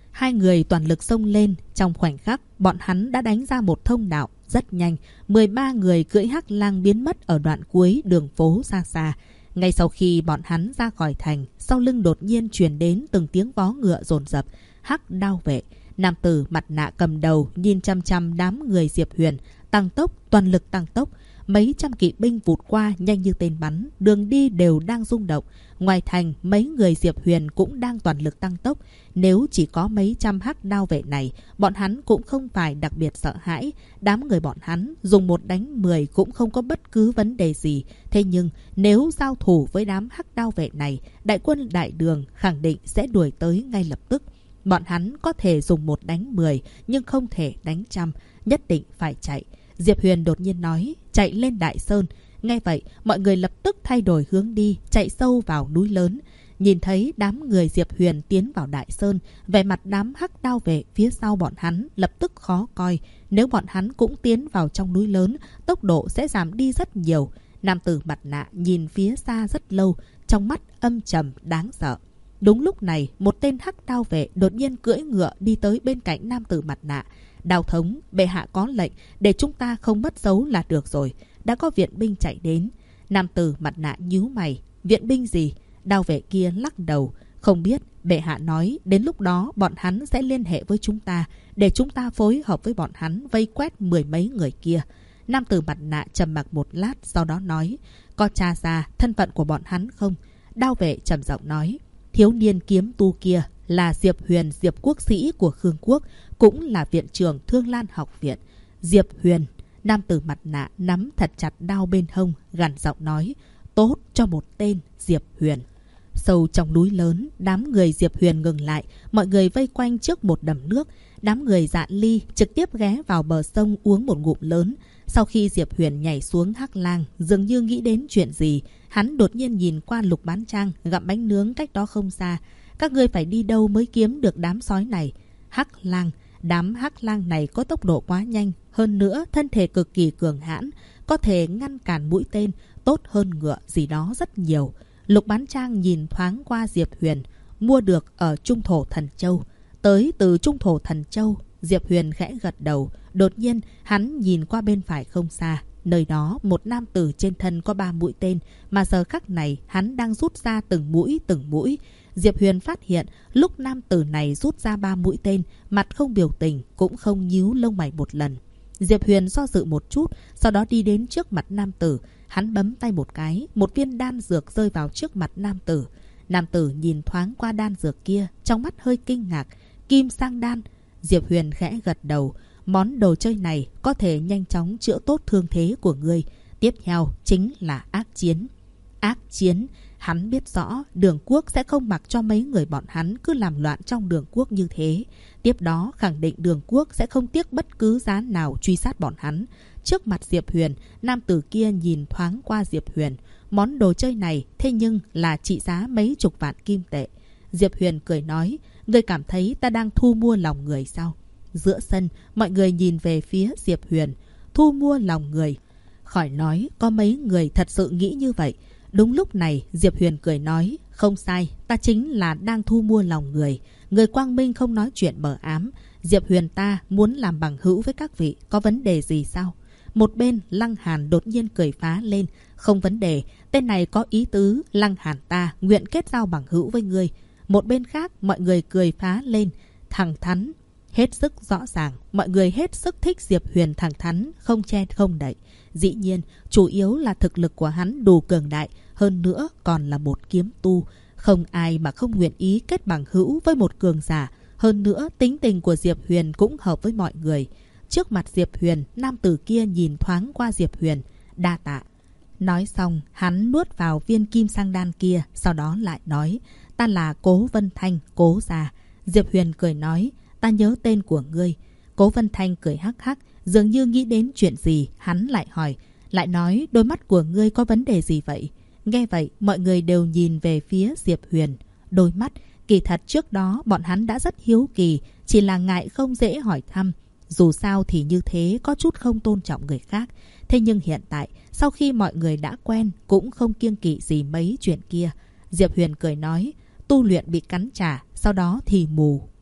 Hai người toàn lực xông lên, trong khoảnh khắc, bọn hắn đã đánh ra một thông đạo. Rất nhanh, 13 người cưỡi hắc lang biến mất ở đoạn cuối đường phố xa xa. Ngay sau khi bọn hắn ra khỏi thành, sau lưng đột nhiên truyền đến từng tiếng vó ngựa dồn dập. Hắc đao vệ, nam tử mặt nạ cầm đầu nhìn chăm chăm đám người Diệp Huyền, tăng tốc, toàn lực tăng tốc. Mấy trăm kỵ binh vụt qua nhanh như tên bắn, đường đi đều đang rung động. Ngoài thành, mấy người Diệp Huyền cũng đang toàn lực tăng tốc. Nếu chỉ có mấy trăm hắc đao vệ này, bọn hắn cũng không phải đặc biệt sợ hãi. Đám người bọn hắn dùng 1 đánh 10 cũng không có bất cứ vấn đề gì. Thế nhưng nếu giao thủ với đám hắc đao vệ này, đại quân đại đường khẳng định sẽ đuổi tới ngay lập tức. Bọn hắn có thể dùng 1 đánh 10 nhưng không thể đánh trăm, nhất định phải chạy. Diệp Huyền đột nhiên nói, chạy lên Đại Sơn. Nghe vậy, mọi người lập tức thay đổi hướng đi, chạy sâu vào núi lớn. Nhìn thấy đám người Diệp Huyền tiến vào Đại Sơn, vẻ mặt đám hắc đao vệ phía sau bọn hắn lập tức khó coi. Nếu bọn hắn cũng tiến vào trong núi lớn, tốc độ sẽ giảm đi rất nhiều. Nam tử mặt nạ nhìn phía xa rất lâu, trong mắt âm trầm đáng sợ. Đúng lúc này, một tên hắc đao vệ đột nhiên cưỡi ngựa đi tới bên cạnh nam tử mặt nạ. Đào thống, bệ hạ có lệnh, để chúng ta không mất dấu là được rồi. Đã có viện binh chạy đến. Nam tử mặt nạ nhíu mày. Viện binh gì? Đao vệ kia lắc đầu. Không biết, bệ hạ nói đến lúc đó bọn hắn sẽ liên hệ với chúng ta, để chúng ta phối hợp với bọn hắn vây quét 10 mấy người kia. Nam tử mặt nạ trầm mặc một lát, sau đó nói, có tra ra thân phận của bọn hắn không? Đao vệ trầm giọng nói, thiếu niên kiếm tu kia là Diệp Huyền, Diệp quốc sĩ của Khương Quốc, cũng là viện trưởng Thương Lan học viện. Diệp Huyền. Nam tử mặt nạ nắm thật chặt đao bên hông, gằn giọng nói, tốt cho một tên Diệp Huyền. Sâu trong núi lớn, đám người Diệp Huyền ngừng lại, mọi người vây quanh trước một đầm nước. Đám người Dạn Ly trực tiếp ghé vào bờ sông uống một ngụm lớn. Sau khi Diệp Huyền nhảy xuống hắc lang, dường như nghĩ đến chuyện gì, hắn đột nhiên nhìn qua Lục Bán Trang gặm bánh nướng cách đó không xa. Các ngươi phải đi đâu mới kiếm được đám sói này? Hắc lang. Đám hắc lang này có tốc độ quá nhanh, hơn nữa thân thể cực kỳ cường hãn, có thể ngăn cản mũi tên, tốt hơn ngựa gì đó rất nhiều. Lục Bán Trang nhìn thoáng qua Diệp Huyền, mua được ở Trung Thổ Thần Châu. Tới từ Trung Thổ Thần Châu, Diệp Huyền khẽ gật đầu. Đột nhiên, hắn nhìn qua bên phải không xa. Nơi đó, một nam tử trên thân có 3 mũi tên, mà giờ khắc này hắn đang rút ra từng mũi. Diệp Huyền phát hiện, lúc nam tử này rút ra 3 mũi tên, mặt không biểu tình, cũng không nhíu lông mày một lần. Diệp Huyền do dự một chút, sau đó đi đến trước mặt nam tử. Hắn bấm tay một cái, một viên đan dược rơi vào trước mặt nam tử. Nam tử nhìn thoáng qua đan dược kia, trong mắt hơi kinh ngạc. Kim sang đan. Diệp Huyền khẽ gật đầu. Món đồ chơi này có thể nhanh chóng chữa tốt thương thế của ngươi. Tiếp theo chính là ác chiến. Ác chiến. Hắn biết rõ Đường Quốc sẽ không mặc cho mấy người bọn hắn cứ làm loạn trong Đường Quốc như thế. Tiếp đó khẳng định Đường Quốc sẽ không tiếc bất cứ giá nào truy sát bọn hắn. Trước mặt Diệp Huyền, nam tử kia nhìn thoáng qua Diệp Huyền. Món đồ chơi này thế nhưng là trị giá mấy chục vạn kim tệ. Diệp Huyền cười nói, ngươi cảm thấy ta đang thu mua lòng người sao? Giữa sân, mọi người nhìn về phía Diệp Huyền. Thu mua lòng người. Khỏi nói, có mấy người thật sự nghĩ như vậy. Đúng lúc này, Diệp Huyền cười nói, không sai, ta chính là đang thu mua lòng người. Người quang minh không nói chuyện mờ ám. Diệp Huyền ta muốn làm bằng hữu với các vị, có vấn đề gì sao? Một bên, Lăng Hàn đột nhiên cười phá lên. Không vấn đề, tên này có ý tứ, Lăng Hàn ta nguyện kết giao bằng hữu với ngươi. Một bên khác, mọi người cười phá lên. Thẳng thắn. Hết sức rõ ràng, mọi người hết sức thích Diệp Huyền thẳng thắn, không che không đậy. Dĩ nhiên, chủ yếu là thực lực của hắn đủ cường đại, hơn nữa còn là một kiếm tu. Không ai mà không nguyện ý kết bằng hữu với một cường giả. Hơn nữa, tính tình của Diệp Huyền cũng hợp với mọi người. Trước mặt Diệp Huyền, nam tử kia nhìn thoáng qua Diệp Huyền. Đa tạ. Nói xong, hắn nuốt vào viên kim sang đan kia, sau đó lại nói, ta là Cố Vân Thanh, Cố gia. Diệp Huyền cười nói, ta nhớ tên của ngươi. Cố Vân Thanh cười hắc hắc, dường như nghĩ đến chuyện gì, hắn lại hỏi, lại nói đôi mắt của ngươi có vấn đề gì vậy? Nghe vậy, mọi người đều nhìn về phía Diệp Huyền. Đôi mắt, kỳ thật trước đó bọn hắn đã rất hiếu kỳ, chỉ là ngại không dễ hỏi thăm. Dù sao thì như thế có chút không tôn trọng người khác. Thế nhưng hiện tại, sau khi mọi người đã quen, cũng không kiêng kỵ gì mấy chuyện kia. Diệp Huyền cười nói, tu luyện bị cắn trả, sau đó thì mù.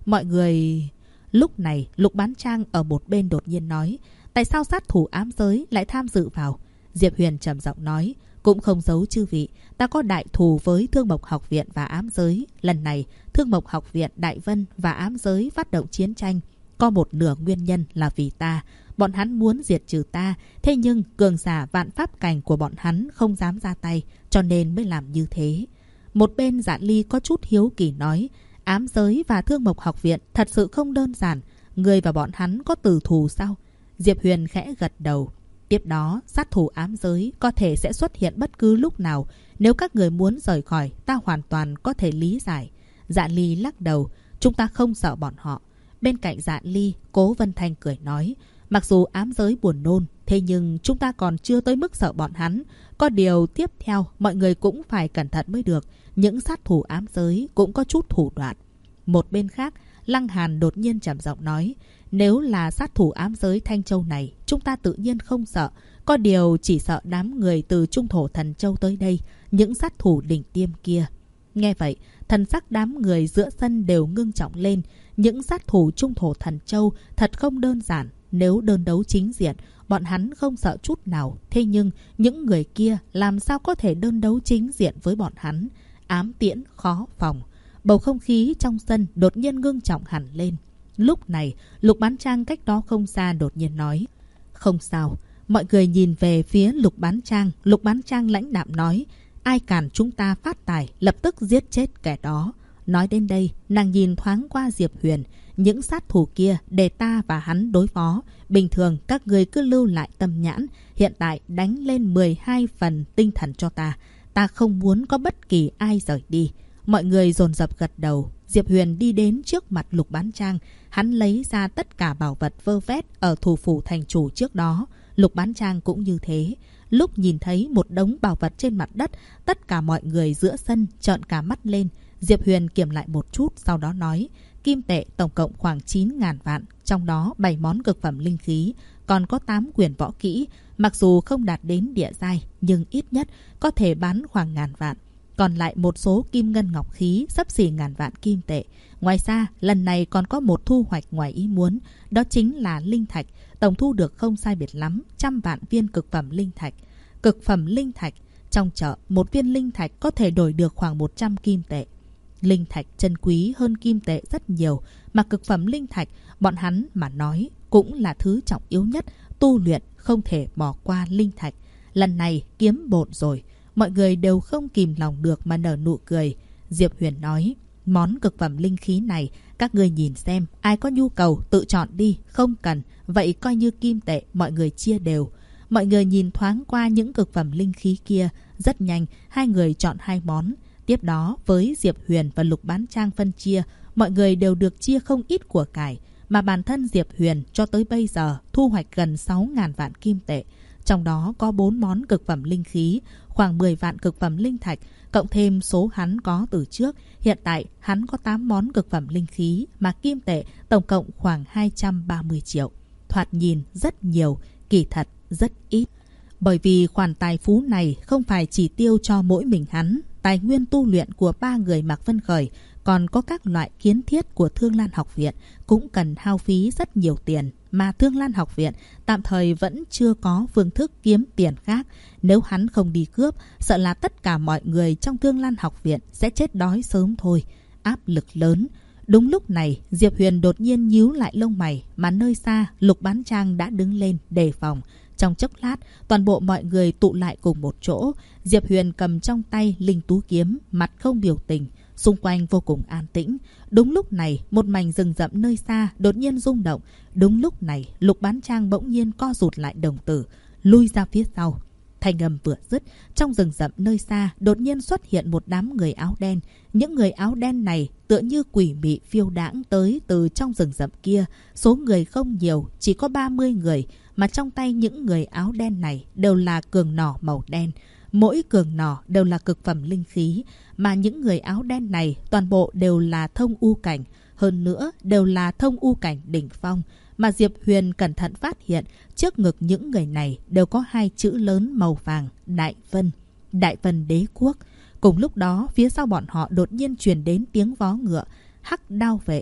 mọi người... Lúc này, Lục Bán Trang ở một bên đột nhiên nói, tại sao sát thủ ám giới lại tham dự vào? Diệp Huyền trầm giọng nói, cũng không giấu chư vị, ta có đại thù với Thương Mộc Học Viện và ám giới. Lần này, Thương Mộc Học Viện, Đại Vân và ám giới phát động chiến tranh. Có một nửa nguyên nhân là vì ta. Bọn hắn muốn diệt trừ ta, thế nhưng cường giả vạn pháp cảnh của bọn hắn không dám ra tay, cho nên mới làm như thế. Một bên Dạ Ly có chút hiếu kỳ nói, ám giới và Thương Mộc Học Viện thật sự không đơn giản. Người và bọn hắn có tử thù sao? Diệp Huyền khẽ gật đầu. Tiếp đó, sát thủ ám giới có thể sẽ xuất hiện bất cứ lúc nào. Nếu các người muốn rời khỏi, ta hoàn toàn có thể lý giải. Dạ Ly lắc đầu, chúng ta không sợ bọn họ. Bên cạnh Dạ Ly, Cố Vân Thanh cười nói, mặc dù ám giới buồn nôn, thế nhưng chúng ta còn chưa tới mức sợ bọn hắn. Có điều tiếp theo, mọi người cũng phải cẩn thận mới được. Những sát thủ ám giới cũng có chút thủ đoạn. Một bên khác, Lăng Hàn đột nhiên trầm giọng nói, nếu là sát thủ ám giới Thanh Châu này, chúng ta tự nhiên không sợ. Có điều chỉ sợ đám người từ Trung Thổ Thần Châu tới đây, những sát thủ đỉnh tiêm kia. Nghe vậy, thần sắc đám người giữa sân đều ngưng trọng lên. Những sát thủ Trung Thổ Thần Châu thật không đơn giản. Nếu đơn đấu chính diện, bọn hắn không sợ chút nào. Thế nhưng, những người kia làm sao có thể đơn đấu chính diện với bọn hắn? Ám tiễn khó phòng. Bầu không khí trong sân đột nhiên ngưng trọng hẳn lên. Lúc này, Lục Bán Trang cách đó không xa đột nhiên nói, không sao. Mọi người nhìn về phía Lục Bán Trang. Lục Bán Trang lãnh đạm nói, ai cản chúng ta phát tài, lập tức giết chết kẻ đó. Nói đến đây, nàng nhìn thoáng qua Diệp Huyền. Những sát thủ kia để ta và hắn đối phó. Bình thường các người cứ lưu lại tâm nhãn. Hiện tại đánh lên 12 phần tinh thần cho ta. Ta không muốn có bất kỳ ai rời đi. Mọi người dồn dập gật đầu. Diệp Huyền đi đến trước mặt Lục Bán Trang. Hắn lấy ra tất cả bảo vật vơ vét ở thủ phủ thành chủ trước đó. Lục Bán Trang cũng như thế. Lúc nhìn thấy một đống bảo vật trên mặt đất, tất cả mọi người giữa sân trợn cả mắt lên. Diệp Huyền kiểm lại một chút, sau đó nói, kim tệ tổng cộng khoảng 9.000 vạn, trong đó 7 món cực phẩm linh khí, còn có 8 quyển võ kỹ. Mặc dù không đạt đến địa giai, nhưng ít nhất có thể bán khoảng 1.000 vạn. Còn lại một số kim ngân ngọc khí xấp xỉ 1.000 vạn kim tệ. Ngoài ra, lần này còn có một thu hoạch ngoài ý muốn, đó chính là linh thạch. Tổng thu được không sai biệt lắm, 100 vạn viên cực phẩm linh thạch. Cực phẩm linh thạch, trong chợ, một viên linh thạch có thể đổi được khoảng 100 kim tệ. Linh thạch chân quý hơn kim tệ rất nhiều, mà cực phẩm linh thạch, bọn hắn mà nói, cũng là thứ trọng yếu nhất. Tu luyện không thể bỏ qua linh thạch. Lần này kiếm bộn rồi. Mọi người đều không kìm lòng được mà nở nụ cười. Diệp Huyền nói, món cực phẩm linh khí này, các người nhìn xem, ai có nhu cầu tự chọn đi, không cần, vậy coi như kim tệ, mọi người chia đều. Mọi người nhìn thoáng qua những cực phẩm linh khí kia, rất nhanh, hai người chọn 2 món. Tiếp đó, với Diệp Huyền và Lục Bán Trang phân chia, mọi người đều được chia không ít của cải, mà bản thân Diệp Huyền cho tới bây giờ thu hoạch gần 6.000 vạn kim tệ. Trong đó có 4 món cực phẩm linh khí, khoảng 10 vạn cực phẩm linh thạch, cộng thêm số hắn có từ trước. Hiện tại hắn có 8 món cực phẩm linh khí, mà kim tệ tổng cộng khoảng 230 triệu. Thoạt nhìn rất nhiều, kỳ thật rất ít. Bởi vì khoản tài phú này không phải chỉ tiêu cho mỗi mình hắn. Tài nguyên tu luyện của 3 người Mạc Vân Khởi, còn có các loại kiến thiết của Thương Lan Học Viện cũng cần hao phí rất nhiều tiền. Mà Thương Lan Học Viện tạm thời vẫn chưa có phương thức kiếm tiền khác. Nếu hắn không đi cướp, sợ là tất cả mọi người trong Thương Lan Học Viện sẽ chết đói sớm thôi. Áp lực lớn. Đúng lúc này, Diệp Huyền đột nhiên nhíu lại lông mày, mà nơi xa, Lục Bán Trang đã đứng lên đề phòng. Trong chốc lát, toàn bộ mọi người tụ lại cùng một chỗ. Diệp Huyền cầm trong tay linh tú kiếm, mặt không biểu tình. Xung quanh vô cùng an tĩnh. Đúng lúc này, một mảnh rừng rậm nơi xa đột nhiên rung động. Đúng lúc này, Lục Bán Trang bỗng nhiên co rụt lại đồng tử, lui ra phía sau. Thanh âm vừa dứt, trong rừng rậm nơi xa đột nhiên xuất hiện một đám người áo đen. Những người áo đen này tựa như quỷ mị phiêu đãng tới từ trong rừng rậm kia. Số người không nhiều, chỉ có 30 người, mà trong tay những người áo đen này đều là cường nỏ màu đen. Mỗi cường nỏ đều là cực phẩm linh khí, mà những người áo đen này toàn bộ đều là thông u cảnh, hơn nữa đều là thông u cảnh đỉnh phong. Mà Diệp Huyền cẩn thận phát hiện, trước ngực những người này đều có 2 chữ lớn màu vàng, Đại Vân. Đại Vân Đế Quốc. Cùng lúc đó, phía sau bọn họ đột nhiên truyền đến tiếng vó ngựa. Hắc Đao vệ.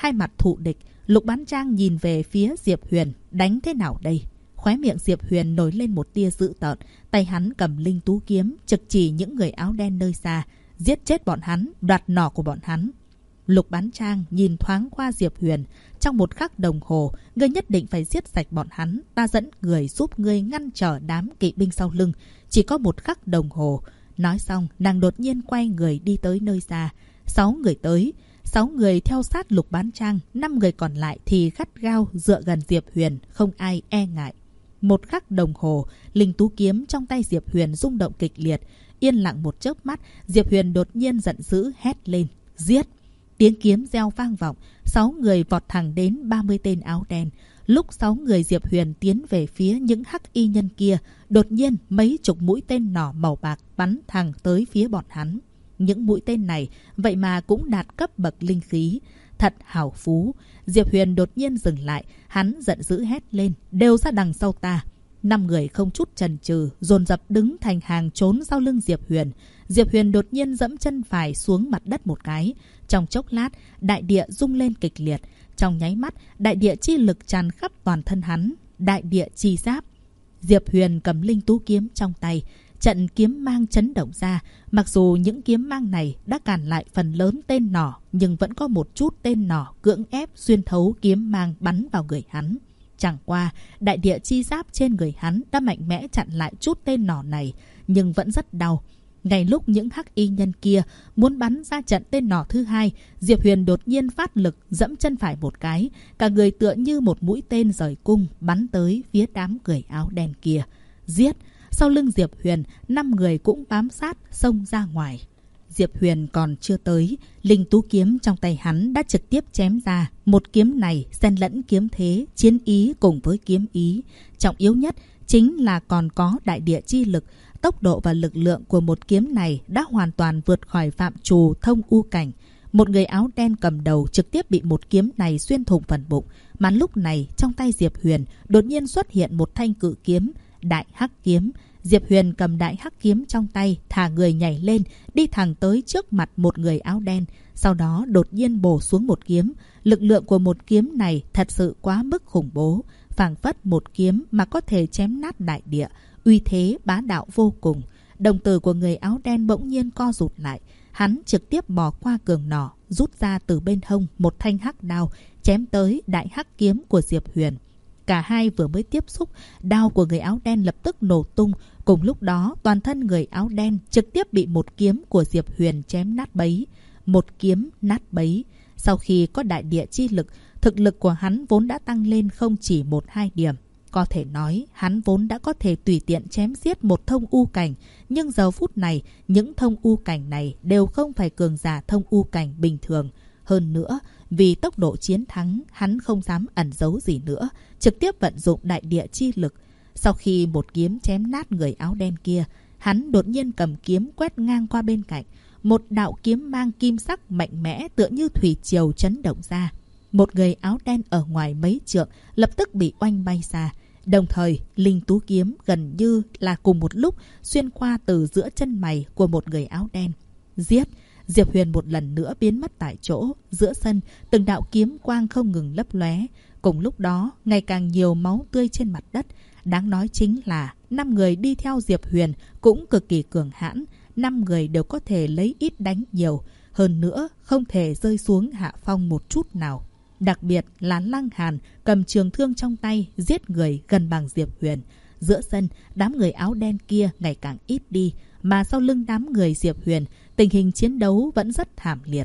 hai mặt thù địch. Lục Bán Trang nhìn về phía Diệp Huyền, đánh thế nào đây? Khóe miệng Diệp Huyền nổi lên một tia dữ tợn, tay hắn cầm linh tú kiếm, trực chỉ những người áo đen nơi xa, giết chết bọn hắn, đoạt nỏ của bọn hắn. Lục Bán Trang nhìn thoáng qua Diệp Huyền, trong một khắc đồng hồ, ngươi nhất định phải giết sạch bọn hắn, ta dẫn người giúp ngươi ngăn trở đám kỵ binh sau lưng, chỉ có một khắc đồng hồ. Nói xong, nàng đột nhiên quay người đi tới nơi xa. 6 người tới, 6 người theo sát Lục Bán Trang, 5 người còn lại thì gắt gao dựa gần Diệp Huyền, không ai e ngại. Một khắc đồng hồ, linh tú kiếm trong tay Diệp Huyền rung động kịch liệt. Yên lặng một chớp mắt, Diệp Huyền đột nhiên giận dữ hét lên, giết! Tiếng kiếm reo vang vọng, 6 người vọt thẳng đến 30 tên áo đen. Lúc 6 người Diệp Huyền tiến về phía những hắc y nhân kia, đột nhiên mấy chục mũi tên nỏ màu bạc bắn thẳng tới phía bọn hắn. Những mũi tên này vậy mà cũng đạt cấp bậc linh khí. Thật hào phú. Diệp Huyền đột nhiên dừng lại, hắn giận dữ hét lên, đều ra đằng sau ta. 5 người không chút chần chừ, dồn dập đứng thành hàng trốn sau lưng Diệp Huyền. Diệp Huyền đột nhiên dẫm chân phải xuống mặt đất một cái. Trong chốc lát, đại địa rung lên kịch liệt. Trong nháy mắt, đại địa chi lực tràn khắp toàn thân hắn. Đại địa chi giáp. Diệp Huyền cầm linh tú kiếm trong tay. Trận kiếm mang chấn động ra. Mặc dù những kiếm mang này đã cản lại phần lớn tên nỏ, nhưng vẫn có một chút tên nỏ cưỡng ép xuyên thấu kiếm mang bắn vào người hắn. Chẳng qua, đại địa chi giáp trên người hắn đã mạnh mẽ chặn lại chút tên nỏ này, nhưng vẫn rất đau. Ngay lúc những hắc y nhân kia muốn bắn ra trận tên nỏ thứ hai, Diệp Huyền đột nhiên phát lực, dẫm chân phải một cái. Cả người tựa như một mũi tên rời cung, bắn tới phía đám người áo đen kia. Giết! Sau lưng Diệp Huyền, 5 người cũng bám sát, xông ra ngoài. Diệp Huyền còn chưa tới, linh tú kiếm trong tay hắn đã trực tiếp chém ra. Một kiếm này xen lẫn kiếm thế, chiến ý cùng với kiếm ý. Trọng yếu nhất chính là còn có đại địa chi lực. Tốc độ và lực lượng của một kiếm này đã hoàn toàn vượt khỏi phạm trù thông u cảnh. Một người áo đen cầm đầu trực tiếp bị một kiếm này xuyên thủng phần bụng. Mà lúc này trong tay Diệp Huyền đột nhiên xuất hiện một thanh cự kiếm, đại hắc kiếm. Diệp Huyền cầm đại hắc kiếm trong tay, thả người nhảy lên, đi thẳng tới trước mặt một người áo đen. Sau đó đột nhiên bổ xuống một kiếm. Lực lượng của một kiếm này thật sự quá mức khủng bố. Phảng phất một kiếm mà có thể chém nát đại địa. Uy thế bá đạo vô cùng. Đồng tử của người áo đen bỗng nhiên co rụt lại. Hắn trực tiếp bỏ qua cường nỏ, rút ra từ bên hông một thanh hắc đao, chém tới đại hắc kiếm của Diệp Huyền. Cả hai vừa mới tiếp xúc, đao của người áo đen lập tức nổ tung. Cùng lúc đó, toàn thân người áo đen trực tiếp bị một kiếm của Diệp Huyền chém nát bấy. Một kiếm nát bấy. Sau khi có đại địa chi lực, thực lực của hắn vốn đã tăng lên không chỉ 1-2 điểm. Có thể nói, hắn vốn đã có thể tùy tiện chém giết một thông u cảnh. Nhưng giờ phút này, những thông u cảnh này đều không phải cường giả thông u cảnh bình thường. Hơn nữa, vì tốc độ chiến thắng, hắn không dám ẩn giấu gì nữa, trực tiếp vận dụng đại địa chi lực. Sau khi một kiếm chém nát người áo đen kia, hắn đột nhiên cầm kiếm quét ngang qua bên cạnh. Một đạo kiếm mang kim sắc mạnh mẽ tựa như thủy triều chấn động ra. Một người áo đen ở ngoài mấy trượng lập tức bị oanh bay xa. Đồng thời, linh tú kiếm gần như là cùng một lúc xuyên qua từ giữa chân mày của một người áo đen. Giết! Diệp Huyền một lần nữa biến mất tại chỗ. Giữa sân, từng đạo kiếm quang không ngừng lấp lóe. Cùng lúc đó, ngày càng nhiều máu tươi trên mặt đất. Đáng nói chính là 5 người đi theo Diệp Huyền cũng cực kỳ cường hãn. 5 người đều có thể lấy ít đánh nhiều. Hơn nữa, không thể rơi xuống hạ phong một chút nào. Đặc biệt là Lăng Hàn cầm trường thương trong tay giết người gần bằng Diệp Huyền. Giữa sân, đám người áo đen kia ngày càng ít đi. Mà sau lưng đám người Diệp Huyền, tình hình chiến đấu vẫn rất thảm liệt.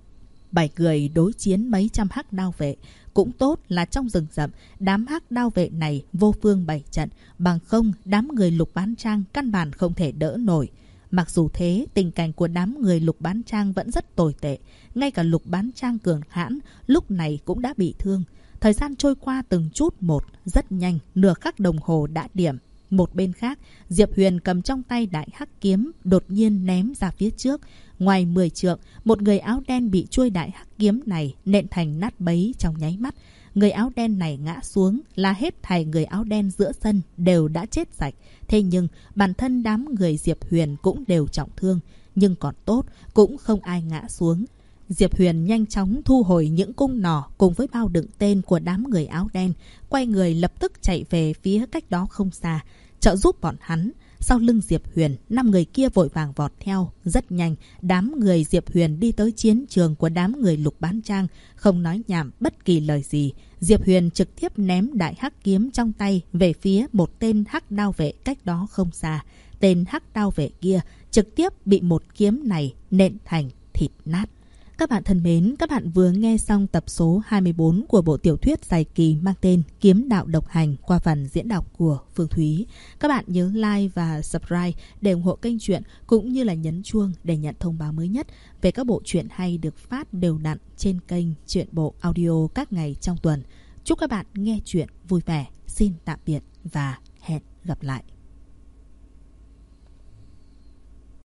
7 người đối chiến mấy trăm hắc đao vệ. Cũng tốt là trong rừng rậm, đám hắc đao vệ này vô phương bày trận. Bằng không, đám người Lục Bán Trang căn bản không thể đỡ nổi. Mặc dù thế, tình cảnh của đám người Lục Bán Trang vẫn rất tồi tệ. Ngay cả Lục Bán Trang cường hãn lúc này cũng đã bị thương. Thời gian trôi qua từng chút một, rất nhanh, nửa khắc đồng hồ đã điểm. Một bên khác, Diệp Huyền cầm trong tay đại hắc kiếm, đột nhiên ném ra phía trước. Ngoài 10 trượng, một người áo đen bị chuôi đại hắc kiếm này nện thành nát bấy trong nháy mắt. Người áo đen này ngã xuống là hết thảy người áo đen giữa sân đều đã chết sạch. Thế nhưng bản thân đám người Diệp Huyền cũng đều trọng thương. Nhưng còn tốt, cũng không ai ngã xuống. Diệp Huyền nhanh chóng thu hồi những cung nỏ cùng với bao đựng tên của đám người áo đen, quay người lập tức chạy về phía cách đó không xa, trợ giúp bọn hắn. Sau lưng Diệp Huyền, 5 người kia vội vàng vọt theo. Rất nhanh, đám người Diệp Huyền đi tới chiến trường của đám người Lục Bán Trang. Không nói nhảm bất kỳ lời gì, Diệp Huyền trực tiếp ném đại hắc kiếm trong tay về phía một tên hắc đao vệ cách đó không xa. Tên hắc đao vệ kia trực tiếp bị một kiếm này nện thành thịt nát. Các bạn thân mến, các bạn vừa nghe xong tập số 24 của bộ tiểu thuyết dài kỳ mang tên Kiếm Đạo Độc Hành qua phần diễn đọc của Phương Thúy. Các bạn nhớ like và subscribe để ủng hộ kênh truyện cũng như là nhấn chuông để nhận thông báo mới nhất về các bộ truyện hay được phát đều đặn trên kênh Truyện Bộ Audio các ngày trong tuần. Chúc các bạn nghe truyện vui vẻ. Xin tạm biệt và hẹn gặp lại.